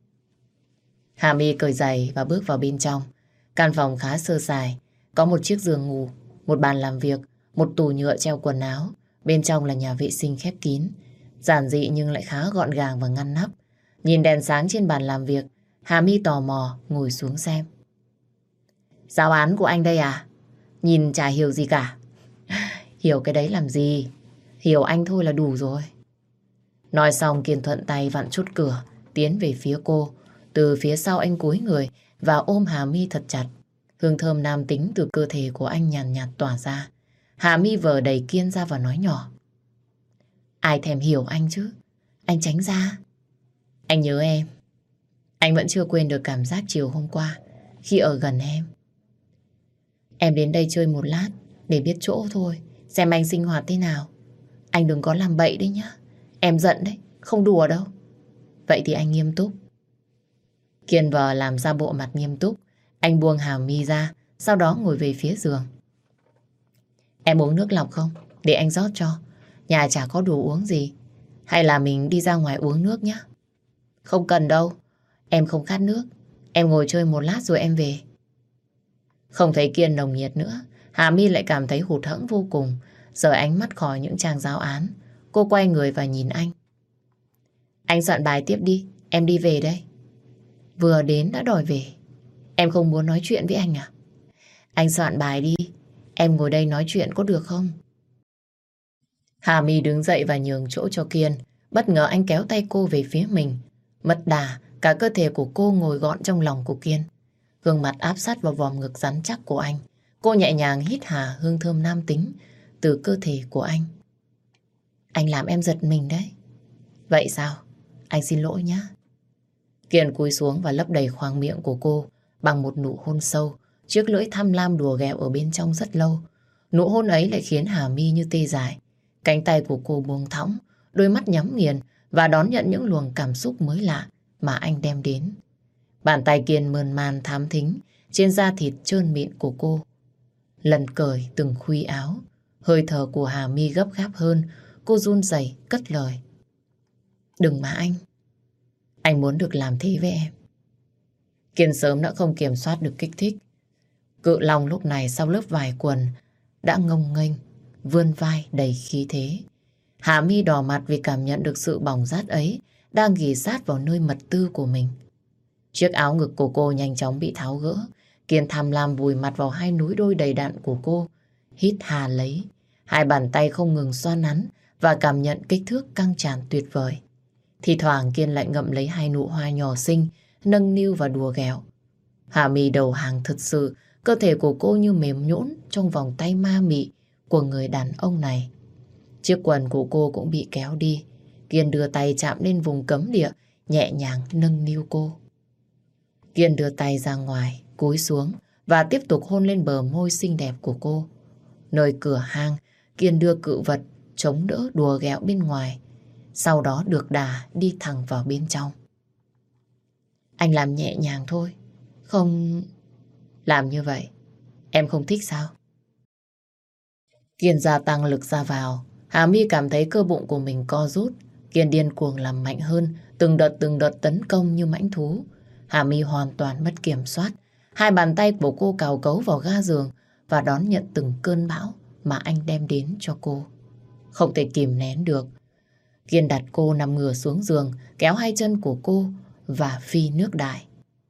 Hà My cởi giày và bước vào bên trong. Căn phòng khá sơ sài. Có một chiếc giường ngủ, một bàn làm việc, một tủ nhựa treo quần áo. Bên trong là nhà vệ sinh khép kín. Giản dị nhưng lại khá gọn gàng và ngăn nắp. Nhìn đèn sáng trên bàn làm việc, Hà My tò mò ngồi xuống xem. Giáo án của anh đây à? Nhìn chả hiểu gì cả. Hiểu cái đấy làm gì? Hiểu anh thôi là đủ rồi. Nói xong Kiên thuận tay vặn chốt cửa, tiến về phía cô. Từ phía sau anh cúi người và ôm Hà My thật chặt. Hương thơm nam tính từ cơ thể của anh nhàn nhạt tỏa ra. Hà My vờ đẩy Kiên ra và nói nhỏ. Ai thèm hiểu anh chứ? Anh tránh ra. Anh nhớ em. Anh vẫn chưa quên được cảm giác chiều hôm qua khi ở gần em. Em đến đây chơi một lát để biết chỗ thôi, xem anh sinh hoạt thế nào. Anh đừng có làm bậy đấy nhá. Em giận đấy, không đùa đâu. Vậy thì anh nghiêm túc. Kiên vờ làm ra bộ mặt nghiêm túc. Anh buông Hà My ra, sau đó ngồi về phía giường. Em uống nước lọc không? Để anh rót cho. Nhà chả có đồ uống gì. Hay là mình đi ra ngoài uống nước nhé? Không cần đâu. Em không khát nước. Em ngồi chơi một lát rồi em về. Không thấy Kiên nồng nhiệt nữa, Hà My lại cảm thấy hụt hẫng vô cùng. Rời ánh mắt khỏi những trang giáo án, cô quay người và nhìn anh. Anh soạn bài tiếp đi, em đi về đây. Vừa đến đã đòi về. Em không muốn nói chuyện với anh à? Anh soạn bài đi, em ngồi đây nói chuyện có được không? Hà My đứng dậy và nhường chỗ cho Kiên. Bất ngờ anh kéo tay cô về phía mình. Mất đà, cả cơ thể của cô ngồi gọn trong lòng của Kiên. Gương mặt áp sát vào vòng ngực rắn chắc của anh. Cô nhẹ nhàng hít hà hương thơm nam tính từ cơ thể của anh. Anh làm em giật mình đấy. Vậy sao? Anh xin lỗi nhé. Kiên cúi xuống và lấp đầy khoang miệng của cô bằng một nụ hôn sâu. Chiếc lưỡi tham lam đùa ghẹo ở bên trong rất lâu. Nụ hôn ấy lại khiến Hà My như tê dại. Cánh tay của cô buông thõng, đôi mắt nhắm nghiền và đón nhận những luồng cảm xúc mới lạ mà anh đem đến. Bàn tay Kiên mơn man thám thính trên da thịt trơn mịn của cô. Lần cởi từng khuy áo, hơi thở của Hà My gấp gáp hơn, cô run rẩy cất lời. Đừng mà anh muốn được làm thế với em. Kiên sớm đã không kiểm soát được kích thích. Cự long lúc này sau lớp vải quần đã ngông nghênh, vươn vai đầy khí thế. Hà My đỏ mặt vì cảm nhận được sự bỏng rát ấy đang ghì sát vào nơi mật tư của mình. Chiếc áo ngực của cô nhanh chóng bị tháo gỡ. Kiên tham lam vùi mặt vào hai núi đôi đầy đặn của cô. Hít hà lấy. Hai bàn tay không ngừng xoa nắn và cảm nhận kích thước căng tràn tuyệt vời. Thì thoảng Kiên lại ngậm lấy hai nụ hoa nhỏ xinh, nâng niu và đùa ghẹo. Hà My đầu hàng thật sự, cơ thể của cô như mềm nhũn trong vòng tay ma mị của người đàn ông này. Chiếc quần của cô cũng bị kéo đi. Kiên đưa tay chạm lên vùng cấm địa, nhẹ nhàng nâng niu cô. Kiên đưa tay ra ngoài, cúi xuống và tiếp tục hôn lên bờ môi xinh đẹp của cô. Nơi cửa hang, Kiên đưa cự vật chống đỡ đùa ghẹo bên ngoài, sau đó được đà đi thẳng vào bên trong. Anh làm nhẹ nhàng thôi, không... Làm như vậy, em không thích sao? Kiên gia tăng lực ra vào, Hà My cảm thấy cơ bụng của mình co rút. Kiên điên cuồng làm mạnh hơn, từng đợt tấn công như mãnh thú. Hà My hoàn toàn mất kiểm soát. Hai bàn tay của cô cào cấu vào ga giường và đón nhận từng cơn bão mà anh đem đến cho cô. Không thể kìm nén được. Kiên đặt cô nằm ngửa xuống giường, kéo hai chân của cô và phi nước đại.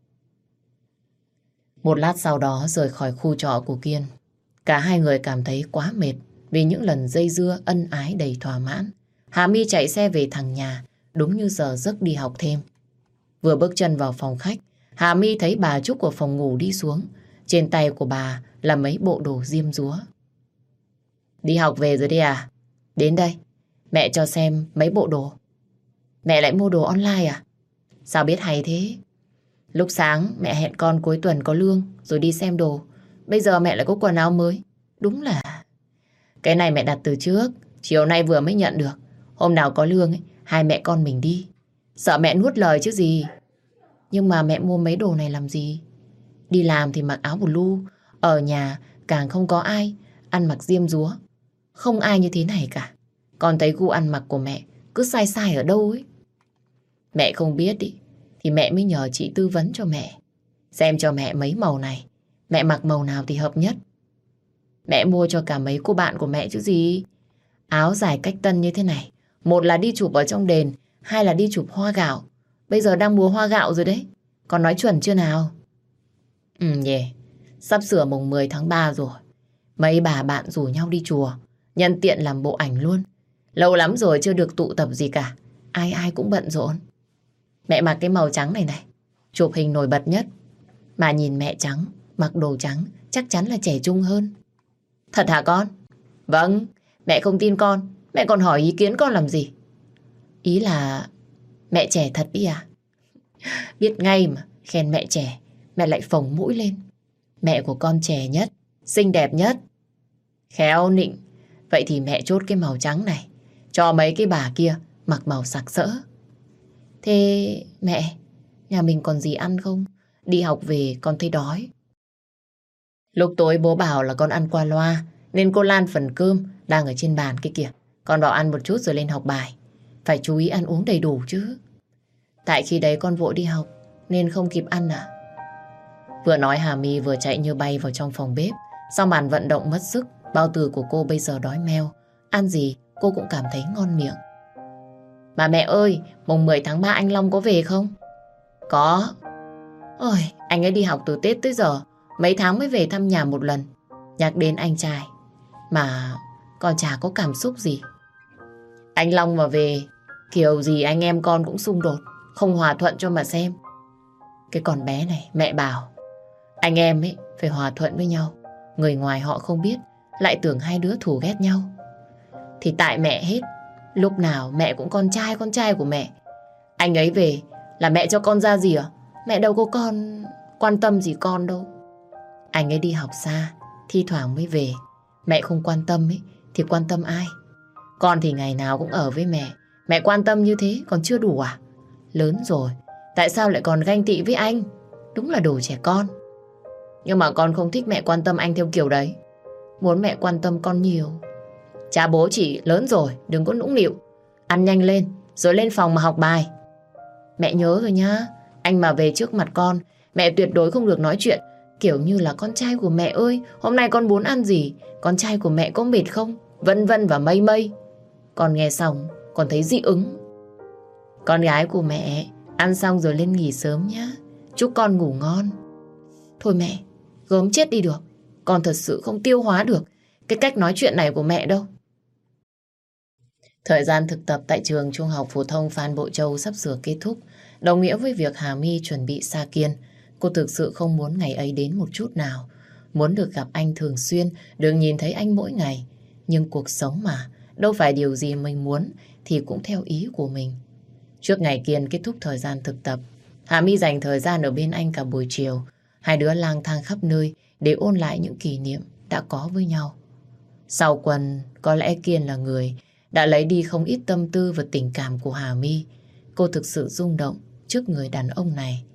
Một lát sau đó rời khỏi khu trọ của Kiên. Cả hai người cảm thấy quá mệt vì những lần dây dưa ân ái đầy thỏa mãn. Hà My chạy xe về thẳng nhà, đúng như giờ giấc đi học thêm. Vừa bước chân vào phòng khách, Hà My thấy bà Trúc của phòng ngủ đi xuống. Trên tay của bà là mấy bộ đồ diêm dúa. Đi học về rồi đi à? Đến đây, mẹ cho xem mấy bộ đồ. Mẹ lại mua đồ online à? Sao biết hay thế? Lúc sáng mẹ hẹn con cuối tuần có lương rồi đi xem đồ. Bây giờ mẹ lại có quần áo mới. Đúng là... Cái này mẹ đặt từ trước, chiều nay vừa mới nhận được. Hôm nào có lương ấy, hai mẹ con mình đi. Sợ mẹ nuốt lời chứ gì. Nhưng mà mẹ mua mấy đồ này làm gì? Đi làm thì mặc áo blue, ở nhà càng không có ai ăn mặc diêm dúa. Không ai như thế này cả. Con thấy gu ăn mặc của mẹ cứ sai sai ở đâu ấy. Mẹ không biết ý, thì mẹ mới nhờ chị tư vấn cho mẹ. Xem cho mẹ mấy màu này, mẹ mặc màu nào thì hợp nhất. Mẹ mua cho cả mấy cô bạn của mẹ chứ gì. Áo dài cách tân như thế này, một là đi chụp ở trong đền, hai là đi chụp hoa gạo. Bây giờ đang mùa hoa gạo rồi đấy. Con nói chuẩn chưa nào? Yeah. Sắp sửa mùng 10 tháng 3 rồi. Mấy bà bạn rủ nhau đi chùa, nhân tiện làm bộ ảnh luôn. Lâu lắm rồi chưa được tụ tập gì cả. Ai ai cũng bận rộn. Mẹ mặc cái màu trắng này này, chụp hình nổi bật nhất. Mà nhìn mẹ trắng, mặc đồ trắng, chắc chắn là trẻ trung hơn. Thật hả con? Vâng, mẹ không tin con. Mẹ còn hỏi ý kiến con làm gì? Ý là mẹ trẻ thật đi à? Biết ngay mà, khen mẹ trẻ, mẹ lại phồng mũi lên. Mẹ của con trẻ nhất, xinh đẹp nhất. Khéo nịnh. Vậy thì mẹ chốt cái màu trắng này, cho mấy cái bà kia mặc màu sặc sỡ. Thế mẹ, nhà mình còn gì ăn không? Đi học về con thấy đói. Lúc tối bố bảo là con ăn qua loa, nên cô Lan phần cơm đang ở trên bàn kia kìa. Con vào ăn một chút rồi lên học bài. Phải chú ý ăn uống đầy đủ chứ. Tại khi đấy con vội đi học nên không kịp ăn à? Vừa nói Hà My vừa chạy như bay vào trong phòng bếp. Sau màn vận động mất sức, bao tử của cô bây giờ đói meo. Ăn gì cô cũng cảm thấy ngon miệng. Bà mẹ ơi, mùng 10 tháng 3 anh Long có về không? Có. Ôi, anh ấy đi học từ Tết tới giờ, mấy tháng mới về thăm nhà một lần. Nhắc đến anh trai mà con chả có cảm xúc gì. Anh Long mà về, kiểu gì anh em con cũng xung đột, không hòa thuận cho mà xem. Cái con bé này, mẹ bảo anh em ấy phải hòa thuận với nhau. Người ngoài họ không biết, lại tưởng hai đứa thù ghét nhau. Thì tại mẹ hết. Lúc nào mẹ cũng con trai của mẹ. Anh ấy về là mẹ cho con ra gì à? Mẹ đâu có quan tâm gì con đâu. Anh ấy đi học xa, thi thoảng mới về. Mẹ không quan tâm ấy thì quan tâm ai? Con thì ngày nào cũng ở với mẹ. Mẹ quan tâm như thế còn chưa đủ à? Lớn rồi, tại sao lại còn ganh tị với anh? Đúng là đồ trẻ con. Nhưng mà con không thích mẹ quan tâm anh theo kiểu đấy. Muốn mẹ quan tâm con nhiều. Cha bố chỉ lớn rồi, đừng có nũng nịu. Ăn nhanh lên, rồi lên phòng mà học bài. Mẹ nhớ rồi nhá. Anh mà về trước mặt con, mẹ tuyệt đối không được nói chuyện kiểu như là con trai của mẹ ơi, hôm nay con muốn ăn gì? Con trai của mẹ có mệt không? Vân vân và mây mây. Con nghe xong, con thấy dị ứng. Con gái của mẹ, ăn xong rồi lên nghỉ sớm nhá. Chúc con ngủ ngon. Thôi mẹ, gớm chết đi được. Con thật sự không tiêu hóa được cái cách nói chuyện này của mẹ đâu. Thời gian thực tập tại trường Trung học phổ thông Phan Bội Châu sắp sửa kết thúc, đồng nghĩa với việc Hà My chuẩn bị xa Kiên. Cô thực sự không muốn ngày ấy đến một chút nào. Muốn được gặp anh thường xuyên, được nhìn thấy anh mỗi ngày. Nhưng cuộc sống mà, đâu phải điều gì mình muốn thì cũng theo ý của mình. Trước ngày Kiên kết thúc thời gian thực tập, Hà My dành thời gian ở bên anh cả buổi chiều. Hai đứa lang thang khắp nơi để ôn lại những kỷ niệm đã có với nhau. Sau Quân, có lẽ Kiên là người đã lấy đi không ít tâm tư và tình cảm của Hà My. Cô thực sự rung động trước người đàn ông này.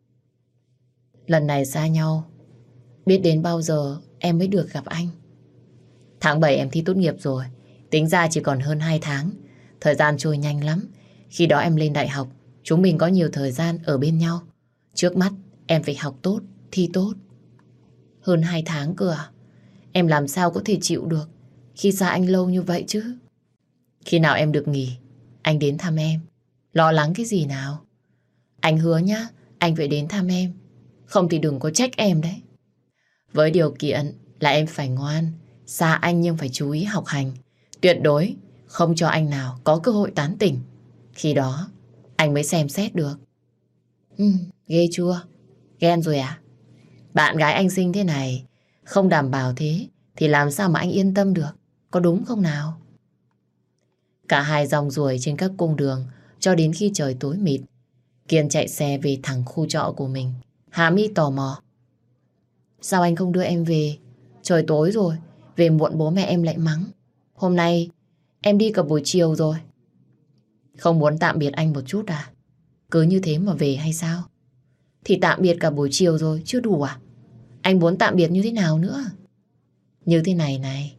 Lần này xa nhau, biết đến bao giờ em mới được gặp anh. Tháng 7 em thi tốt nghiệp rồi, tính ra chỉ còn hơn 2 tháng. Thời gian trôi nhanh lắm. Khi đó em lên đại học, chúng mình có nhiều thời gian ở bên nhau. Trước mắt em phải học tốt, thi tốt. Hơn 2 tháng cơ à? Em làm sao có thể chịu được khi xa anh lâu như vậy chứ? Khi nào em được nghỉ, anh đến thăm em. Lo lắng cái gì nào? Anh hứa nhá, anh phải đến thăm em. Không thì đừng có trách em đấy. Với điều kiện là em phải ngoan, xa anh nhưng phải chú ý học hành. Tuyệt đối không cho anh nào có cơ hội tán tỉnh. Khi đó anh mới xem xét được. Ghê chưa? Ghen rồi à? Bạn gái anh xinh thế này, không đảm bảo thế thì làm sao mà anh yên tâm được? Có đúng không nào? Cả hai rong ruổi trên các cung đường cho đến khi trời tối mịt. Kiên chạy xe về thẳng khu trọ của mình. Hà My tò mò. Sao anh không đưa em về? Trời tối rồi, về muộn bố mẹ em lại mắng. Hôm nay em đi cả buổi chiều rồi. Không muốn tạm biệt anh một chút à? Cứ như thế mà về hay sao? Thì tạm biệt cả buổi chiều rồi, chưa đủ à? Anh muốn tạm biệt như thế nào nữa? Như thế này này.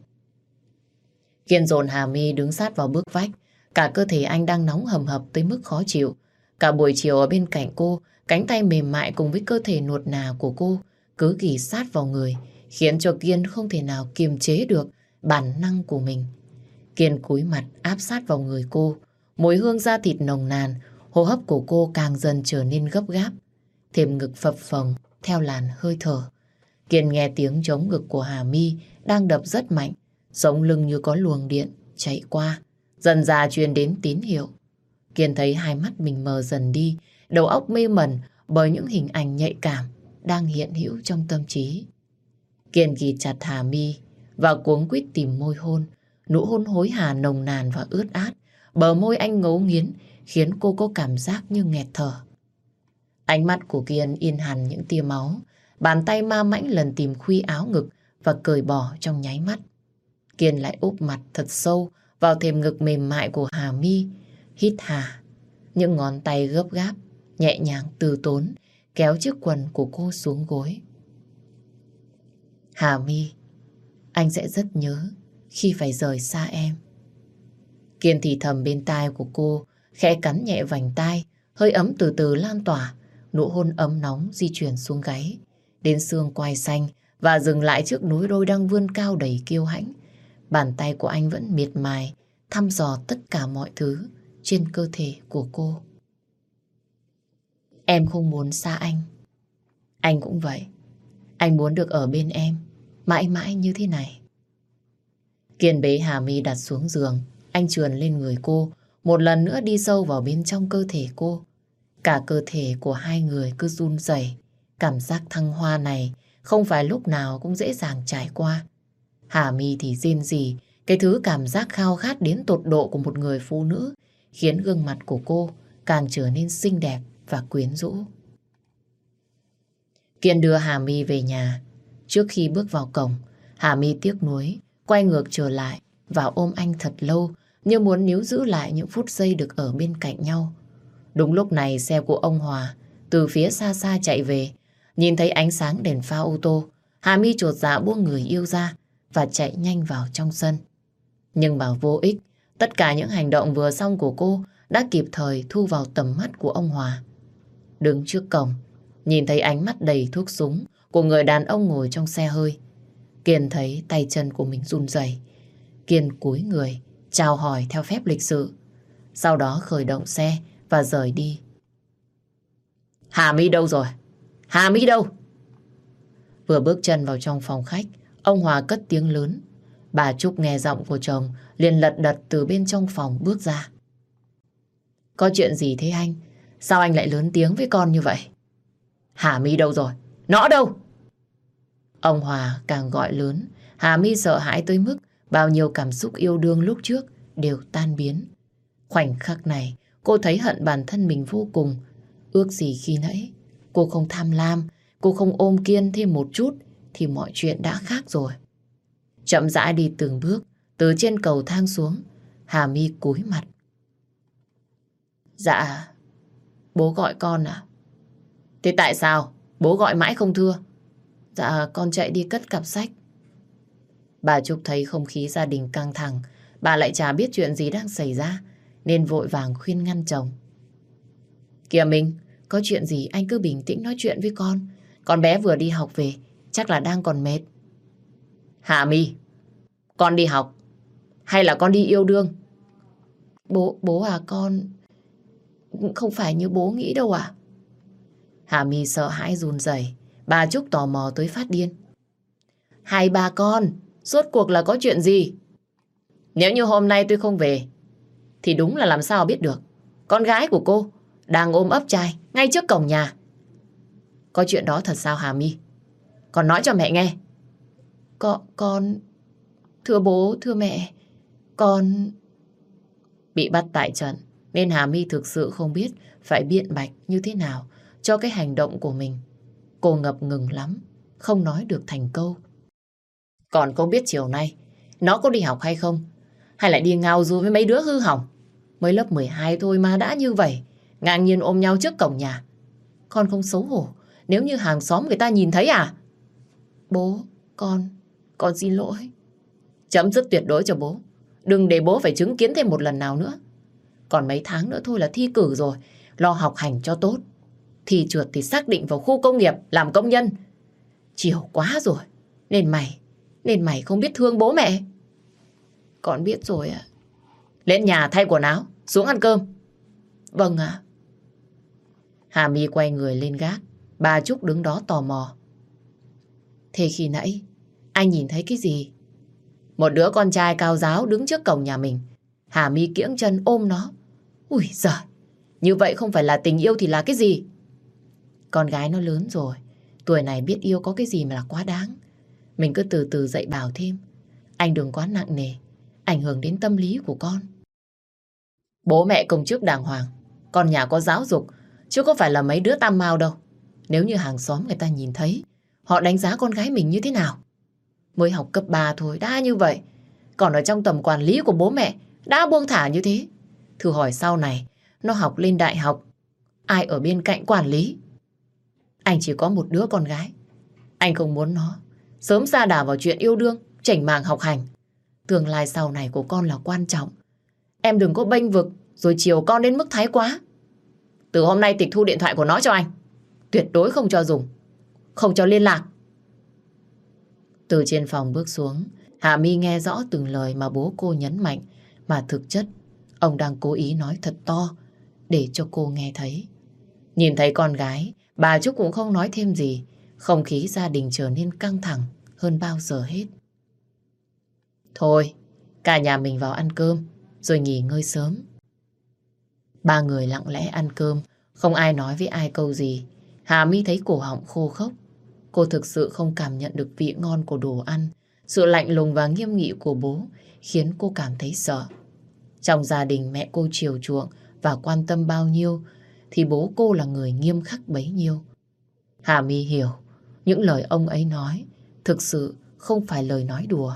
Kiên dồn Hà My đứng sát vào bước vách. Cả cơ thể anh đang nóng hầm hập tới mức khó chịu. Cả buổi chiều ở bên cạnh cô, cánh tay mềm mại cùng với cơ thể nuột nà của cô cứ ghì sát vào người, khiến cho Kiên không thể nào kiềm chế được bản năng của mình. Kiên cúi mặt áp sát vào người cô, mùi hương da thịt nồng nàn, hô hấp của cô càng dần trở nên gấp gáp, thêm ngực phập phồng theo làn hơi thở. Kiên nghe tiếng trống ngực của Hà My đang đập rất mạnh, sống lưng như có luồng điện chạy qua, dần dà truyền đến tín hiệu. Kiên thấy hai mắt mình mờ dần đi, đầu óc mê mẩn bởi những hình ảnh nhạy cảm đang hiện hữu trong tâm trí. Kiên ghì chặt Hà My và cuống quýt tìm môi hôn, nụ hôn hối hả nồng nàn và ướt át, bờ môi anh ngấu nghiến khiến cô có cảm giác như nghẹt thở. Ánh mắt của Kiên in hẳn những tia máu, bàn tay ma mãnh lần tìm khuy áo ngực và cởi bỏ trong nháy mắt. Kiên lại úp mặt thật sâu vào thềm ngực mềm mại của Hà My, hít hà. Những ngón tay gấp gáp, nhẹ nhàng từ tốn, kéo chiếc quần của cô xuống gối. Hà My, anh sẽ rất nhớ khi phải rời xa em. Kiên thì thầm bên tai của cô, khẽ cắn nhẹ vành tai, hơi ấm từ từ lan tỏa, nụ hôn ấm nóng di chuyển xuống gáy, đến xương quai xanh và dừng lại trước núi đôi đang vươn cao đầy kiêu hãnh. Bàn tay của anh vẫn miệt mài, thăm dò tất cả mọi thứ trên cơ thể của cô. Em không muốn xa anh. Anh cũng vậy. Anh muốn được ở bên em, mãi mãi như thế này. Kiên bế Hà My đặt xuống giường, anh trườn lên người cô, một lần nữa đi sâu vào bên trong cơ thể cô. Cả cơ thể của hai người cứ run rẩy. Cảm giác thăng hoa này không phải lúc nào cũng dễ dàng trải qua. Hà My thì rên rỉ, cái thứ cảm giác khao khát đến tột độ của một người phụ nữ khiến gương mặt của cô càng trở nên xinh đẹp và quyến rũ. Kiên đưa Hà My về nhà. Trước khi bước vào cổng, Hà My tiếc nuối, quay ngược trở lại và ôm anh thật lâu, như muốn níu giữ lại những phút giây được ở bên cạnh nhau. Đúng lúc này xe của ông Hòa từ phía xa xa chạy về. Nhìn thấy ánh sáng đèn pha ô tô, Hà My chột dạ buông người yêu ra và chạy nhanh vào trong sân. Nhưng mà vô ích, tất cả những hành động vừa xong của cô đã kịp thời thu vào tầm mắt của ông Hòa. Đứng trước cổng, nhìn thấy ánh mắt đầy thuốc súng của người đàn ông ngồi trong xe hơi. Kiên thấy tay chân của mình run rẩy. Kiên cúi người, chào hỏi theo phép lịch sự. Sau đó khởi động xe và rời đi. Hà My đâu rồi? Hà My đâu? Vừa bước chân vào trong phòng khách, ông Hòa cất tiếng lớn. Bà Trúc nghe giọng của chồng liền lật đật từ bên trong phòng bước ra. Có chuyện gì thế anh? Sao anh lại lớn tiếng với con như vậy? Hà My đâu rồi? Nó đâu? Ông Hòa càng gọi lớn, Hà My sợ hãi tới mức bao nhiêu cảm xúc yêu đương lúc trước đều tan biến. Khoảnh khắc này, cô thấy hận bản thân mình vô cùng. Ước gì khi nãy cô không tham lam, cô không ôm Kiên thêm một chút thì mọi chuyện đã khác rồi. Chậm rãi đi từng bước từ trên cầu thang xuống, Hà My cúi mặt. Dạ, bố gọi con à? Thế tại sao bố gọi mãi không thưa? Dạ, con chạy đi cất cặp sách. Bà Trúc thấy không khí gia đình căng thẳng, bà lại chả biết chuyện gì đang xảy ra, nên vội vàng khuyên ngăn chồng. Kìa Minh, có chuyện gì anh cứ bình tĩnh nói chuyện với con. Con bé vừa đi học về, chắc là đang còn mệt. Hà My, con đi học hay là con đi yêu đương? Bố à, con không phải như bố nghĩ đâu à? Hà My sợ hãi run rẩy, bà Trúc tò mò tới phát điên. Hai bà con, rốt cuộc là có chuyện gì? Nếu như hôm nay tôi không về thì đúng là làm sao biết được. Con gái của cô đang ôm ấp trai ngay trước cổng nhà. Có chuyện đó thật sao Hà My? Con nói cho mẹ nghe. Con... Thưa bố, thưa mẹ, con... Bị bắt tại trận nên Hà My thực sự không biết phải biện bạch như thế nào cho cái hành động của mình. Cô ngập ngừng lắm, không nói được thành câu. Còn không biết chiều nay nó có đi học hay không? Hay lại đi ngao du với mấy đứa hư hỏng? Mới lớp 12 thôi mà đã như vậy, ngang nhiên ôm nhau trước cổng nhà. Con không xấu hổ nếu như hàng xóm người ta nhìn thấy à? Bố, con xin lỗi. Chấm dứt tuyệt đối cho bố. Đừng để bố phải chứng kiến thêm một lần nào nữa. Còn mấy tháng nữa thôi là thi cử rồi, lo học hành cho tốt. Thi trượt thì xác định vào khu công nghiệp làm công nhân. Chiều quá rồi, nên mày không biết thương bố mẹ. Con biết rồi ạ. Lên nhà thay quần áo, xuống ăn cơm. Vâng ạ. Hà My quay người lên gác, bà Trúc đứng đó tò mò. Thế khi nãy, anh nhìn thấy cái gì? Một đứa con trai cao ráo đứng trước cổng nhà mình. Hà My kiễng chân ôm nó. Ui giời, như vậy không phải là tình yêu thì là cái gì? Con gái nó lớn rồi, tuổi này biết yêu có cái gì mà là quá đáng. Mình cứ từ từ dạy bảo thêm. Anh đừng quá nặng nề, ảnh hưởng đến tâm lý của con. Bố mẹ công chức đàng hoàng, con nhà có giáo dục, chứ có phải là mấy đứa tam mau đâu. Nếu như hàng xóm người ta nhìn thấy, họ đánh giá con gái mình như thế nào? Mới học cấp 3 thôi, đã như vậy. Còn ở trong tầm quản lý của bố mẹ, đã buông thả như thế. Thử hỏi sau này, nó học lên đại học, ai ở bên cạnh quản lý? Anh chỉ có một đứa con gái. Anh không muốn nó sớm sa đà vào chuyện yêu đương, chảnh màng học hành. Tương lai sau này của con là quan trọng. Em đừng có bênh vực rồi chiều con đến mức thái quá. Từ hôm nay tịch thu điện thoại của nó cho anh. Tuyệt đối không cho dùng, không cho liên lạc. Từ trên phòng bước xuống, Hạ My nghe rõ từng lời mà bố cô nhấn mạnh, mà thực chất ông đang cố ý nói thật to để cho cô nghe thấy. Nhìn thấy con gái, bà Trúc cũng không nói thêm gì. Không khí gia đình trở nên căng thẳng hơn bao giờ hết. Thôi, cả nhà mình vào ăn cơm rồi nghỉ ngơi sớm. Ba người lặng lẽ ăn cơm, không ai nói với ai câu gì. Hà My thấy cổ họng khô khốc. Cô thực sự không cảm nhận được vị ngon của đồ ăn. Sự lạnh lùng và nghiêm nghị của bố khiến cô cảm thấy sợ. Trong gia đình mẹ cô chiều chuộng và quan tâm bao nhiêu thì bố cô là người nghiêm khắc bấy nhiêu. Hà My hiểu những lời ông ấy nói thực sự không phải lời nói đùa.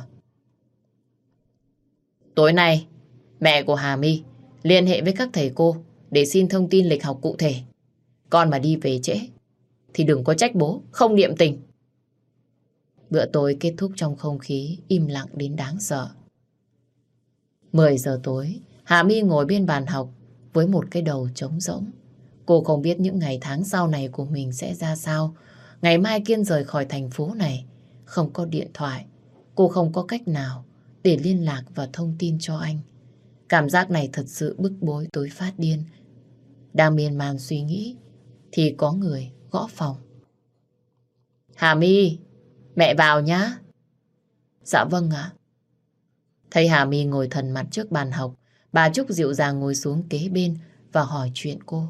Tối nay, mẹ của Hà My liên hệ với các thầy cô để xin thông tin lịch học cụ thể. Con mà đi về trễ thì đừng có trách bố không niệm tình. Bữa tối kết thúc trong không khí im lặng đến đáng sợ. 10 giờ tối, Hà My ngồi bên bàn học với một cái đầu trống rỗng. Cô không biết những ngày tháng sau này của mình sẽ ra sao. Ngày mai Kiên rời khỏi thành phố này, không có điện thoại. Cô không có cách nào để liên lạc và thông tin cho anh. Cảm giác này thật sự bức bối tới phát điên. Đang miên man suy nghĩ thì có người gõ phòng. Hà My, mẹ vào nhá. Dạ vâng ạ. Thấy Hà My ngồi thần mặt trước bàn học, bà Trúc dịu dàng ngồi xuống kế bên và hỏi chuyện cô.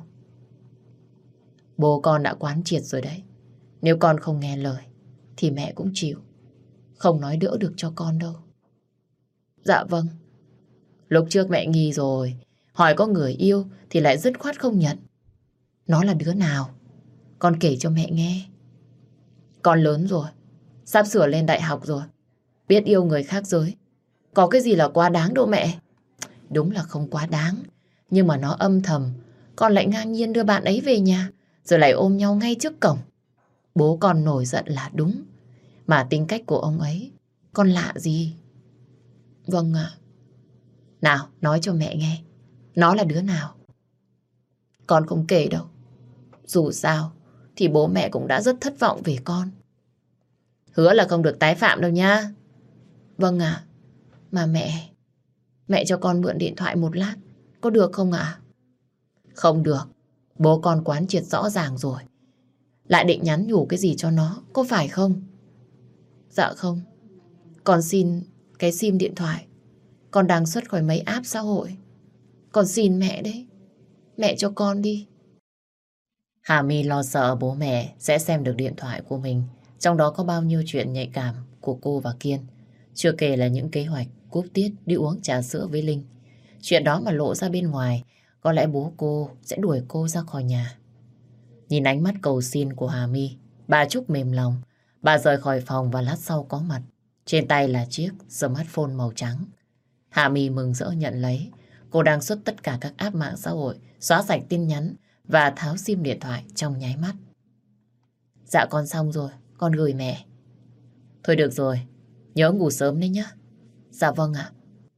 Bố con đã quán triệt rồi đấy. Nếu con không nghe lời thì mẹ cũng chịu. Không nói đỡ được cho con đâu. Dạ vâng. Lúc trước mẹ nghi rồi, hỏi có người yêu thì lại dứt khoát không nhận. Nó là đứa nào? Con kể cho mẹ nghe. Con lớn rồi, sắp sửa lên đại học rồi, biết yêu người khác giới. Có cái gì là quá đáng đâu mẹ. Đúng là không quá đáng, nhưng mà nó âm thầm. Con lại ngang nhiên đưa bạn ấy về nhà, rồi lại ôm nhau ngay trước cổng. Bố con nổi giận là đúng. Mà tính cách của ông ấy, con lạ gì? Vâng ạ. Nào, nói cho mẹ nghe. Nó là đứa nào? Con không kể đâu. Dù sao, thì bố mẹ cũng đã rất thất vọng về con. Hứa là không được tái phạm đâu nha. Vâng ạ. Mà mẹ cho con mượn điện thoại một lát, có được không ạ? Không được. Bố con quán triệt rõ ràng rồi. Lại định nhắn nhủ cái gì cho nó, có phải không? Dạ không. Con xin cái sim điện thoại. Con đang xuất khỏi mấy app xã hội. Con xin mẹ đấy. Mẹ cho con đi. Hà My lo sợ bố mẹ sẽ xem được điện thoại của mình. Trong đó có bao nhiêu chuyện nhạy cảm của cô và Kiên. Chưa kể là những kế hoạch cúp tiết đi uống trà sữa với Linh. Chuyện đó mà lộ ra bên ngoài, có lẽ bố cô sẽ đuổi cô ra khỏi nhà. Nhìn ánh mắt cầu xin của Hà My, bà Trúc mềm lòng. Bà rời khỏi phòng và lát sau có mặt. Trên tay là chiếc smartphone màu trắng. Hà My mừng rỡ nhận lấy. Cô đang xuất tất cả các app mạng xã hội, xóa sạch tin nhắn và tháo sim điện thoại trong nháy mắt. Dạ con xong rồi, con gửi mẹ. Thôi được rồi, nhớ ngủ sớm đấy nhá. Dạ vâng ạ.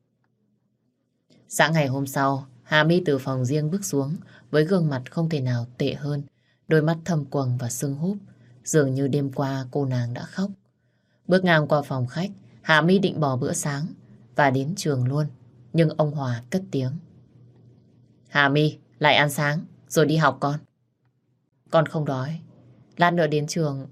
Sáng ngày hôm sau, Hà My từ phòng riêng bước xuống với gương mặt không thể nào tệ hơn. Đôi mắt thâm quầng và sưng húp. Dường như đêm qua cô nàng đã khóc. Bước ngang qua phòng khách, Hà My định bỏ bữa sáng và đến trường luôn. Nhưng ông Hòa cất tiếng. Hà My, lại ăn sáng rồi đi học con. Con không đói. Lát nữa đến trường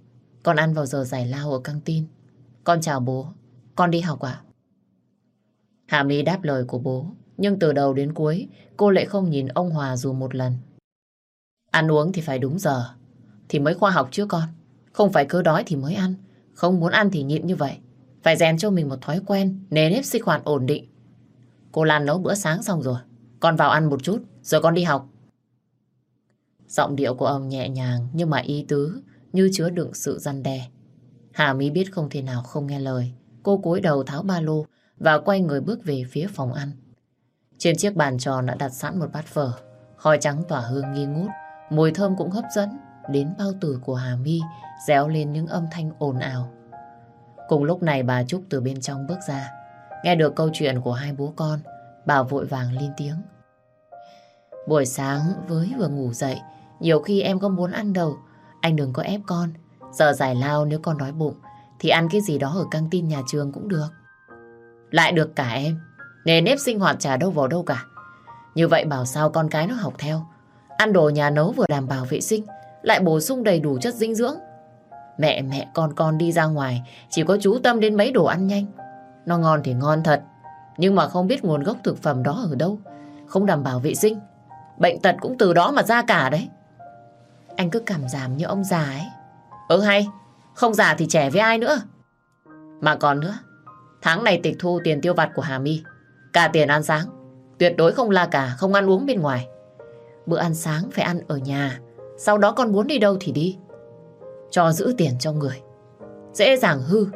Con ăn vào giờ giải lao ở căng tin. Con chào bố. Con đi học à? Hà My đáp lời của bố. Nhưng từ đầu đến cuối, cô lại không nhìn ông Hòa dù một lần. Ăn uống thì phải đúng giờ. Thì mới khoa học chứ con. Không phải cứ đói thì mới ăn. Không muốn ăn thì nhịn như vậy. Phải rèn cho mình một thói quen, nề nếp sinh hoạt ổn định. Cô Lan nấu bữa sáng xong rồi. Con vào ăn một chút, rồi con đi học. Giọng điệu của ông nhẹ nhàng nhưng mà ý tứ như chứa đựng sự răn đe. Hà My biết không thể nào không nghe lời. Cô cúi đầu tháo ba lô và quay người bước về phía phòng ăn. Trên chiếc bàn tròn đã đặt sẵn một bát phở. Khói trắng tỏa hương nghi ngút. Mùi thơm cũng hấp dẫn đến bao tử của Hà My, réo lên những âm thanh ồn ào. Cùng lúc này bà Trúc từ bên trong bước ra. Nghe được câu chuyện của hai bố con, bà vội vàng lên tiếng. Buổi sáng với vừa ngủ dậy, nhiều khi em có muốn ăn đâu. Anh đừng có ép con. Giờ giải lao nếu con đói bụng thì ăn cái gì đó ở căng tin nhà trường cũng được. Lại được cả em. Nề nếp sinh hoạt chả đâu vào đâu cả. Như vậy bảo sao con cái nó học theo. Ăn đồ nhà nấu vừa đảm bảo vệ sinh, lại bổ sung đầy đủ chất dinh dưỡng. Mẹ con đi ra ngoài chỉ có chú tâm đến mấy đồ ăn nhanh. Nó ngon thì ngon thật, nhưng mà không biết nguồn gốc thực phẩm đó ở đâu, không đảm bảo vệ sinh. Bệnh tật cũng từ đó mà ra cả đấy. Anh cứ cảm giảm như ông già ấy. Hay, không già thì trẻ với ai nữa. Mà còn nữa, tháng này tịch thu tiền tiêu vặt của Hà My. Cả tiền ăn sáng, tuyệt đối không la cà, không ăn uống bên ngoài. Bữa ăn sáng phải ăn ở nhà, sau đó con muốn đi đâu thì đi. Cho giữ tiền cho người, dễ dàng hư.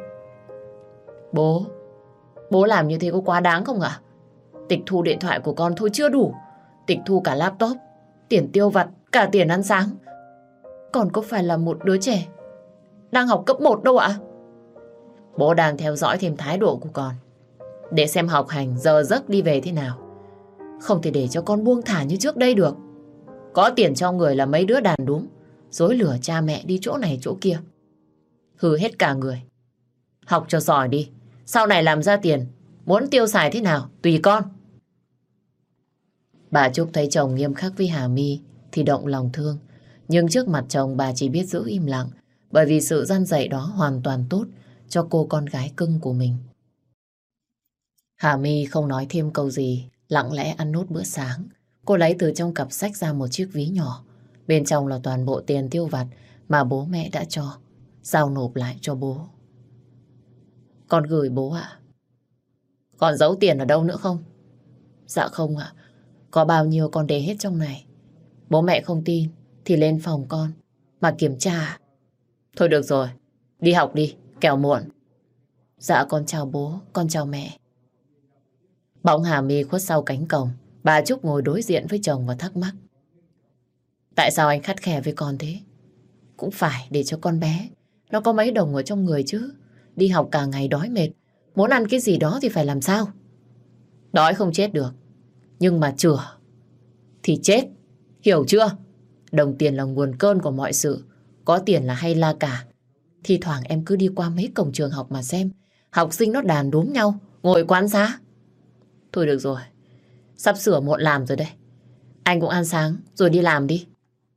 Bố làm như thế có quá đáng không ạ? Tịch thu điện thoại của con thôi chưa đủ, tịch thu cả laptop, tiền tiêu vặt, cả tiền ăn sáng. Còn có phải là một đứa trẻ đang học cấp 1 đâu ạ? Bố đang theo dõi thêm thái độ của con, để xem học hành giờ giấc đi về thế nào. Không thể để cho con buông thả như trước đây được. Có tiền cho người là mấy đứa đàn đúm, dối lừa cha mẹ đi chỗ này chỗ kia, hư hết cả người. Học cho giỏi đi, sau này làm ra tiền, muốn tiêu xài thế nào tùy con. Bà Trúc thấy chồng nghiêm khắc với Hà My thì động lòng thương, nhưng trước mặt chồng bà chỉ biết giữ im lặng, bởi vì sự răn dạy đó hoàn toàn tốt cho cô con gái cưng của mình. Hà My không nói thêm câu gì, lặng lẽ ăn nốt bữa sáng. Cô lấy từ trong cặp sách ra một chiếc ví nhỏ, bên trong là toàn bộ tiền tiêu vặt mà bố mẹ đã cho, giao nộp lại cho bố. Con gửi bố ạ. Còn giấu tiền ở đâu nữa không? Dạ không ạ. Có bao nhiêu con để hết trong này. Bố mẹ không tin thì lên phòng con mà kiểm tra. Thôi được rồi, đi học đi, kẻo muộn. Dạ con chào bố, con chào mẹ. Bỗng Hà My khuất sau cánh cổng. Bà Trúc ngồi đối diện với chồng và thắc mắc. Tại sao anh khắt khe với con thế? Cũng phải để cho con bé nó có mấy đồng ở trong người chứ. Đi học cả ngày đói mệt, muốn ăn cái gì đó thì phải làm sao? Đói không chết được, nhưng mà chửa thì chết. Hiểu chưa? Đồng tiền là nguồn cơn của mọi sự. Có tiền là hay la cả. Thì thoảng em cứ đi qua mấy cổng trường học mà xem, học sinh nó đàn đúm nhau, ngồi quán xá. Thôi được rồi, sắp sửa muộn làm rồi đây. Anh cũng ăn sáng rồi đi làm đi.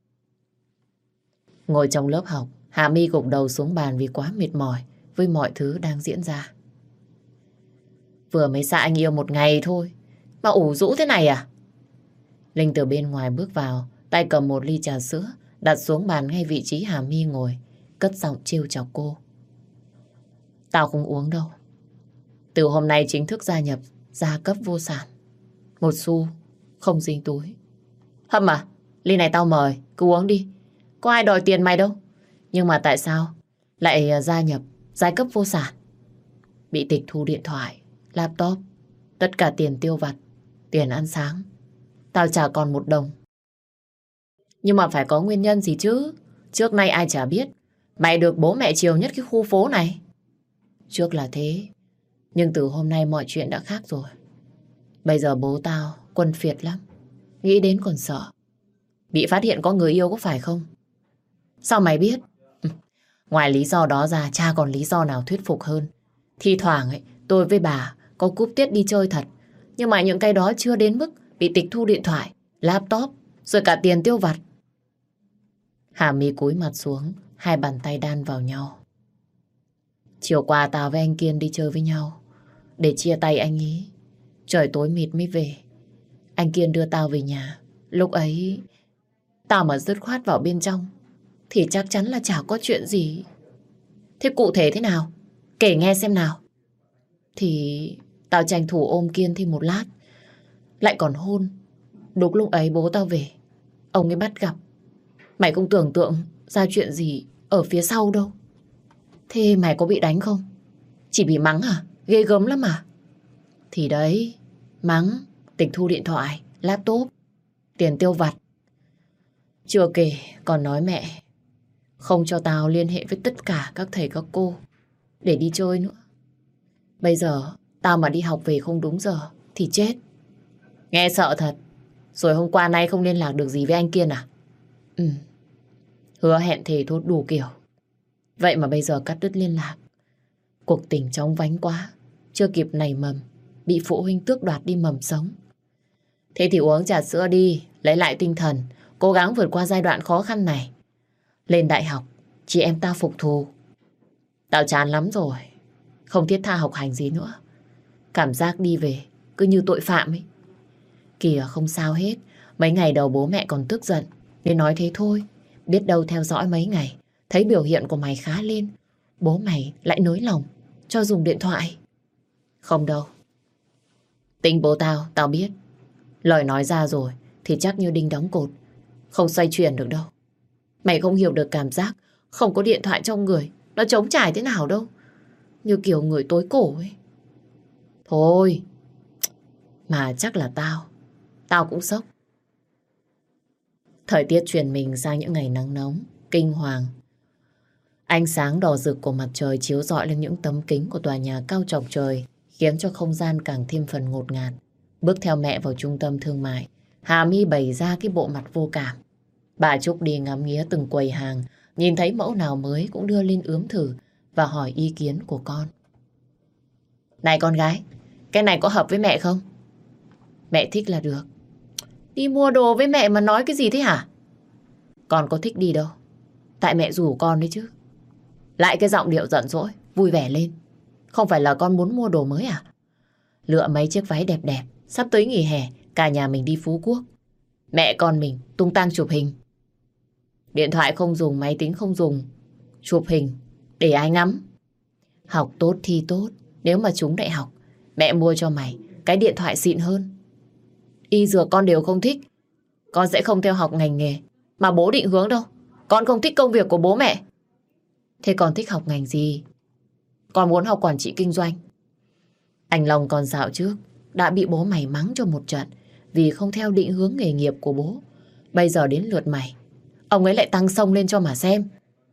Ngồi trong lớp học, Hà My gục đầu xuống bàn vì quá mệt mỏi với mọi thứ đang diễn ra. Vừa mới xa anh yêu một ngày thôi mà ủ rũ thế này à? Linh từ bên ngoài bước vào, tay cầm một ly trà sữa đặt xuống bàn ngay vị trí Hà My ngồi, cất giọng trêu chọc cô. Tao không uống đâu. Từ hôm nay chính thức gia nhập gia cấp vô sản. Một xu không dính túi. Hâm à, ly này tao mời, cứ uống đi. Có ai đòi tiền mày đâu. Nhưng mà tại sao lại gia nhập giai cấp vô sản? Bị tịch thu điện thoại, laptop, tất cả tiền tiêu vặt, tiền ăn sáng. Tao chả còn một đồng. Nhưng mà phải có nguyên nhân gì chứ. Trước nay ai chả biết mày được bố mẹ chiều nhất cái khu phố này. Trước là thế, nhưng từ hôm nay mọi chuyện đã khác rồi. Bây giờ bố tao quân phiệt lắm, nghĩ đến còn sợ. Bị phát hiện có người yêu có phải không? Sao mày biết? Ngoài lý do đó ra, cha còn lý do nào thuyết phục hơn. Thi thoảng tôi với bà có cúp tiết đi chơi thật. Nhưng mà những cái đó chưa đến mức bị tịch thu điện thoại, laptop, rồi cả tiền tiêu vặt. Hà My cúi mặt xuống, hai bàn tay đan vào nhau. Chiều qua tao với anh Kiên đi chơi với nhau. Để chia tay anh ý, trời tối mịt mới về. Anh Kiên đưa tao về nhà. Lúc ấy tao mà dứt khoát vào bên trong thì chắc chắn là chả có chuyện gì. Thế cụ thể thế nào? Kể nghe xem nào. Thì tao tranh thủ ôm Kiên thêm một lát, lại còn hôn. Đúng lúc ấy bố tao về, ông ấy bắt gặp. Mày không tưởng tượng ra chuyện gì ở phía sau đâu. Thế mày có bị đánh không? Chỉ bị mắng à? Ghê gớm lắm à? Thì đấy, mắng, tịch thu điện thoại, laptop, tiền tiêu vặt. Chưa kể còn nói mẹ không cho tao liên hệ với tất cả các thầy các cô để đi chơi nữa. Bây giờ tao mà đi học về không đúng giờ thì chết. Nghe sợ thật. Rồi hôm qua nay không liên lạc được gì với anh Kiên à? Ừ. Hứa hẹn thề thốt đủ kiểu. Vậy mà bây giờ cắt đứt liên lạc. Cuộc tình chóng vánh quá. Chưa kịp nảy mầm, bị phụ huynh tước đoạt đi mầm sống. Thế thì uống trà sữa đi, lấy lại tinh thần, cố gắng vượt qua giai đoạn khó khăn này. Lên đại học, chị em ta phục thù. Tao chán lắm rồi, không thiết tha học hành gì nữa. Cảm giác đi về cứ như tội phạm ấy. Kìa không sao hết, mấy ngày đầu bố mẹ còn tức giận nên nói thế thôi. Biết đâu theo dõi mấy ngày, thấy biểu hiện của mày khá lên, bố mày lại nới lòng cho dùng điện thoại. Không đâu. Tính bố tao biết. Lời nói ra rồi thì chắc như đinh đóng cột, không xoay chuyển được đâu. Mày không hiểu được cảm giác không có điện thoại trong người nó trống trải thế nào đâu. Như kiểu người tối cổ ấy. Thôi, mà chắc là tao cũng sốc. Thời tiết chuyển mình sang những ngày nắng nóng, kinh hoàng. Ánh sáng đỏ rực của mặt trời chiếu rọi lên những tấm kính của tòa nhà cao chọc trời, khiến cho không gian càng thêm phần ngột ngạt. Bước theo mẹ vào trung tâm thương mại, Hà My bày ra cái bộ mặt vô cảm. Bà Trúc đi ngắm nghía từng quầy hàng, nhìn thấy mẫu nào mới cũng đưa lên ướm thử và hỏi ý kiến của con. Này con gái, cái này có hợp với mẹ không? Mẹ thích là được. Đi mua đồ với mẹ mà nói cái gì thế hả? Con có thích đi đâu, tại mẹ rủ con đấy chứ. Lại cái giọng điệu giận dỗi, vui vẻ lên. Không phải là con muốn mua đồ mới à? Lựa mấy chiếc váy đẹp đẹp, sắp tới nghỉ hè, cả nhà mình đi Phú Quốc. Mẹ con mình tung tăng chụp hình. Điện thoại không dùng, máy tính không dùng, chụp hình để ai ngắm? Học tốt thi tốt, nếu mà trúng đại học, mẹ mua cho mày cái điện thoại xịn hơn. Y dược con đều không thích. Con sẽ không theo học ngành nghề mà bố định hướng đâu. Con không thích công việc của bố mẹ. Thế con thích học ngành gì? Con muốn học quản trị kinh doanh. Anh Long còn dạo trước đã bị bố mày mắng cho một trận vì không theo định hướng nghề nghiệp của bố. Bây giờ đến lượt mày, ông ấy lại tăng xông lên cho mà xem.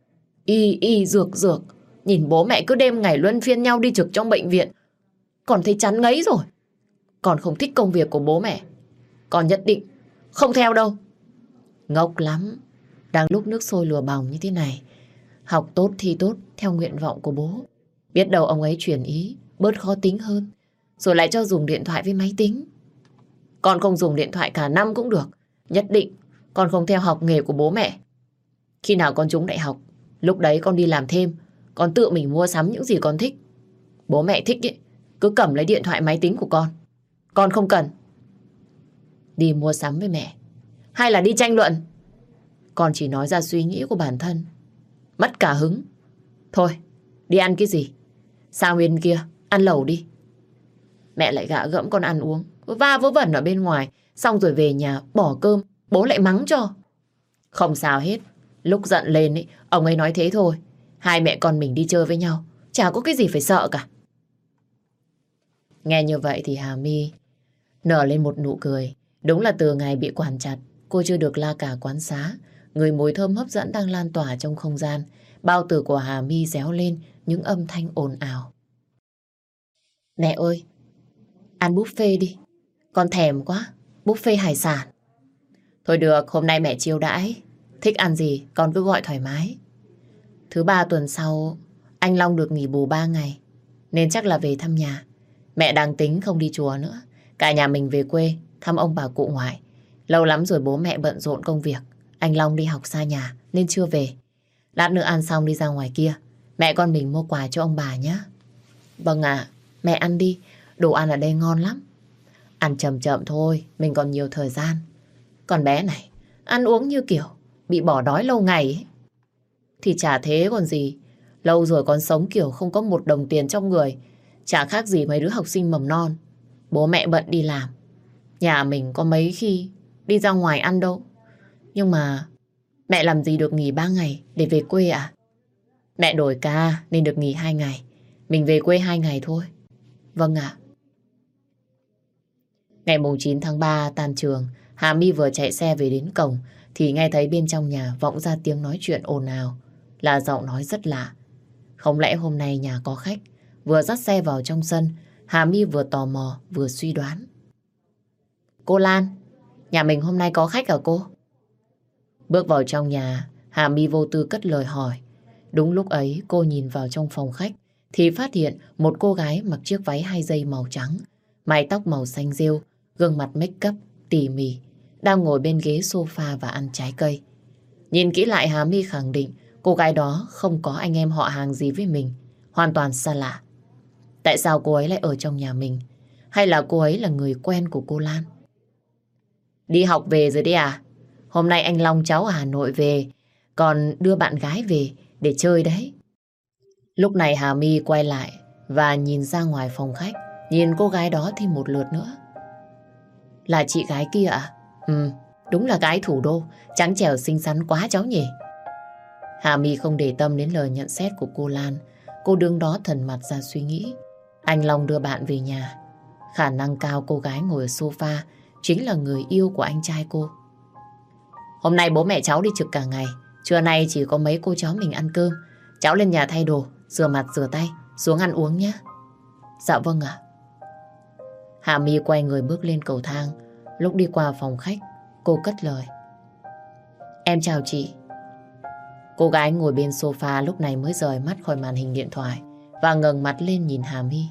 Y dược, nhìn bố mẹ cứ đêm ngày luân phiên nhau đi trực trong bệnh viện, con thấy chán ngấy rồi. Con không thích công việc của bố mẹ, con nhất định không theo đâu. Ngốc lắm. Đang lúc nước sôi lửa bỏng như thế này, học tốt thi tốt theo nguyện vọng của bố. Biết đâu ông ấy chuyển ý, bớt khó tính hơn, rồi lại cho dùng điện thoại với máy tính. Con không dùng điện thoại cả năm cũng được. Nhất định con không theo học nghề của bố mẹ. Khi nào con trúng đại học, lúc đấy con đi làm thêm, con tự mình mua sắm những gì con thích. Bố mẹ thích ấy, cứ cầm lấy điện thoại máy tính của con không cần. Đi mua sắm với mẹ hay là đi tranh luận? Con chỉ nói ra suy nghĩ của bản thân, mất cả hứng. Thôi, đi ăn cái gì? Sang bên kia, ăn lẩu đi. Mẹ lại gạ gẫm con ăn uống, va vớ vẩn ở bên ngoài, xong rồi về nhà bỏ cơm, bố lại mắng cho. Không sao hết, lúc giận lên ấy, ông ấy nói thế thôi. Hai mẹ con mình đi chơi với nhau, chả có cái gì phải sợ cả. Nghe như vậy thì Hà My nở lên một nụ cười. Đúng là từ ngày bị quản chặt, cô chưa được la cả quán xá. Người mùi thơm hấp dẫn đang lan tỏa trong không gian. Bao tử của Hà My réo lên những âm thanh ồn ào. Mẹ ơi, ăn buffet đi. Con thèm quá, buffet hải sản. Thôi được, hôm nay mẹ chiêu đãi. Thích ăn gì, con cứ gọi thoải mái. Thứ ba tuần sau, anh Long được nghỉ bù 3 ngày. Nên chắc là về thăm nhà. Mẹ đang tính không đi chùa nữa. Cả nhà mình về quê, thăm ông bà cụ ngoại. Lâu lắm rồi bố mẹ bận rộn công việc. Anh Long đi học xa nhà, nên chưa về. Lát nữa ăn xong đi ra ngoài kia. mẹ con mình mua quà cho ông bà nhé. Vâng ạ, mẹ ăn đi, đồ ăn ở đây ngon lắm. Ăn chậm chậm thôi, mình còn nhiều thời gian. Còn bé này, ăn uống như kiểu bị bỏ đói lâu ngày ấy. Thì chả thế còn gì. Lâu rồi con sống kiểu không có một đồng tiền trong người. Chả khác gì mấy đứa học sinh mầm non. Bố mẹ bận đi làm. Nhà mình có mấy khi đi ra ngoài ăn đâu. Nhưng mà mẹ làm gì được nghỉ 3 ngày để về quê à? Mẹ đổi ca nên được nghỉ 2 ngày. Mình về quê 2 ngày thôi. Vâng ạ. Ngày mùng 9 tháng 3 tan trường, Hà My vừa chạy xe về đến cổng thì nghe thấy bên trong nhà vọng ra tiếng nói chuyện ồn ào. Là giọng nói rất lạ. Không lẽ hôm nay nhà có khách? Vừa dắt xe vào trong sân, Hà My vừa tò mò vừa suy đoán. Cô Lan, nhà mình hôm nay có khách hả cô? Bước vào trong nhà, Hà My vô tư cất lời hỏi. Đúng lúc ấy cô nhìn vào trong phòng khách thì phát hiện một cô gái mặc chiếc váy 2 dây màu trắng, mái tóc màu xanh rêu, gương mặt make up tỉ mỉ, đang ngồi bên ghế sofa và ăn trái cây. Nhìn kỹ lại, Hà My khẳng định cô gái đó không có anh em họ hàng gì với mình, hoàn toàn xa lạ. Tại sao cô ấy lại ở trong nhà mình? Hay là cô ấy là người quen của cô Lan? Đi học về rồi đấy à? Hôm nay anh Long cháu ở Hà Nội về, còn đưa bạn gái về để chơi đấy. Lúc này Hà My quay lại và nhìn ra ngoài phòng khách, nhìn cô gái đó thêm một lượt nữa. Là chị gái kia à? Ừ, đúng là gái thủ đô, trắng trẻo xinh xắn quá cháu nhỉ. Hà My không để tâm đến lời nhận xét của cô Lan. Cô đứng đó thần mặt ra suy nghĩ. Anh Long đưa bạn về nhà. Khả năng cao cô gái ngồi ở sofa chính là người yêu của anh trai cô. Hôm nay bố mẹ cháu đi trực cả ngày. Trưa nay chỉ có mấy cô cháu mình ăn cơm. Cháu lên nhà thay đồ, rửa mặt rửa tay, xuống ăn uống nhé. Dạ vâng ạ. Hà My quay người bước lên cầu thang. Lúc đi qua phòng khách, cô cất lời. Em chào chị. Cô gái ngồi bên sofa lúc này mới rời mắt khỏi màn hình điện thoại và ngẩng mặt lên nhìn Hà My.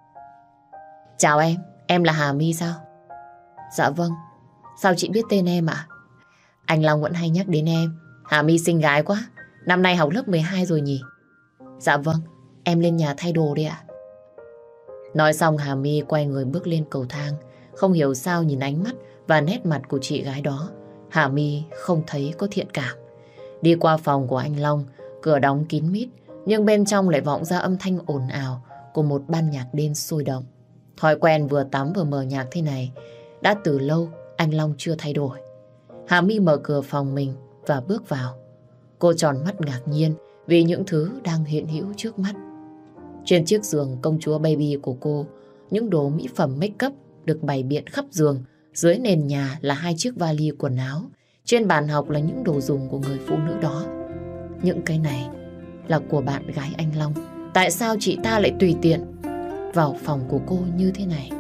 Chào em là Hà My sao? Dạ vâng. Sao chị biết tên em ạ? Anh Long vẫn hay nhắc đến em. Hà My xinh gái quá. Năm nay học lớp 12 rồi nhỉ? Dạ vâng, em lên nhà thay đồ đi ạ. Nói xong Hà My quay người bước lên cầu thang. Không hiểu sao nhìn ánh mắt và nét mặt của chị gái đó, Hà My không thấy có thiện cảm. Đi qua phòng của anh Long, cửa đóng kín mít, nhưng bên trong lại vọng ra âm thanh ồn ào của một ban nhạc đêm sôi động. Thói quen vừa tắm vừa mở nhạc thế này đã từ lâu anh Long chưa thay đổi. Hà My mở cửa phòng mình và bước vào. Cô tròn mắt ngạc nhiên vì những thứ đang hiện hữu trước mắt. Trên chiếc giường công chúa baby của cô, những đồ mỹ phẩm make up được bày biện khắp giường. Dưới nền nhà là 2 chiếc vali quần áo. Trên bàn học là những đồ dùng của người phụ nữ đó. Những cái này là của bạn gái anh Long. Tại sao chị ta lại tùy tiện vào phòng của cô như thế này?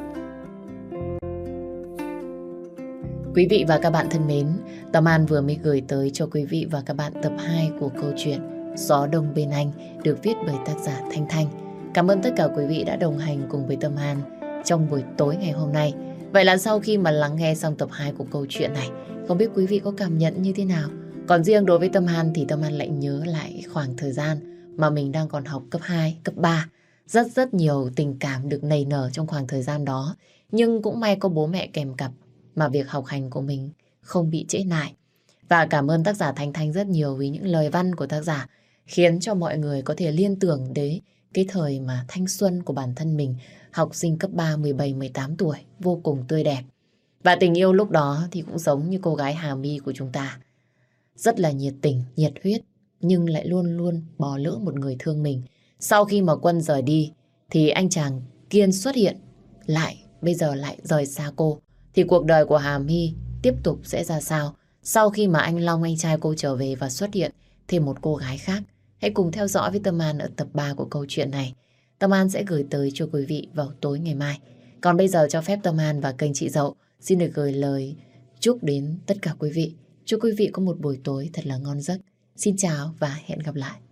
Quý vị và các bạn thân mến, Tâm An vừa mới gửi tới cho quý vị và các bạn tập 2 của câu chuyện Gió Đông Bên Anh được viết bởi tác giả Thanh Thanh. Cảm ơn tất cả quý vị đã đồng hành cùng với Tâm An trong buổi tối ngày hôm nay. Vậy là sau khi mà lắng nghe xong tập 2 của câu chuyện này, không biết quý vị có cảm nhận như thế nào? Còn riêng đối với Tâm An thì Tâm An lại nhớ lại khoảng thời gian mà mình đang còn học cấp 2, cấp 3. Rất nhiều tình cảm được nảy nở trong khoảng thời gian đó. Nhưng cũng may có bố mẹ kèm cặp mà việc học hành của mình không bị trễ nải. Và cảm ơn tác giả Thanh Thanh rất nhiều vì những lời văn của tác giả khiến cho mọi người có thể liên tưởng đến cái thời mà thanh xuân của bản thân mình, học sinh cấp 3, 17, 18 tuổi, vô cùng tươi đẹp. Và tình yêu lúc đó thì cũng giống như cô gái Hà My của chúng ta. Rất là nhiệt tình, nhiệt huyết, nhưng lại luôn luôn bỏ lỡ một người thương mình. Sau khi mà Quân rời đi, thì anh chàng Kiên xuất hiện, bây giờ lại rời xa cô. Thì cuộc đời của Hà My tiếp tục sẽ ra sao? Sau khi mà anh Long, anh trai cô trở về và xuất hiện thêm một cô gái khác. Hãy cùng theo dõi với Tâm An ở tập 3 của câu chuyện này. Tâm An sẽ gửi tới cho quý vị vào tối ngày mai. Còn bây giờ cho phép Tâm An và kênh chị Dậu xin được gửi lời chúc đến tất cả quý vị. Chúc quý vị có một buổi tối thật là ngon giấc. Xin chào và hẹn gặp lại.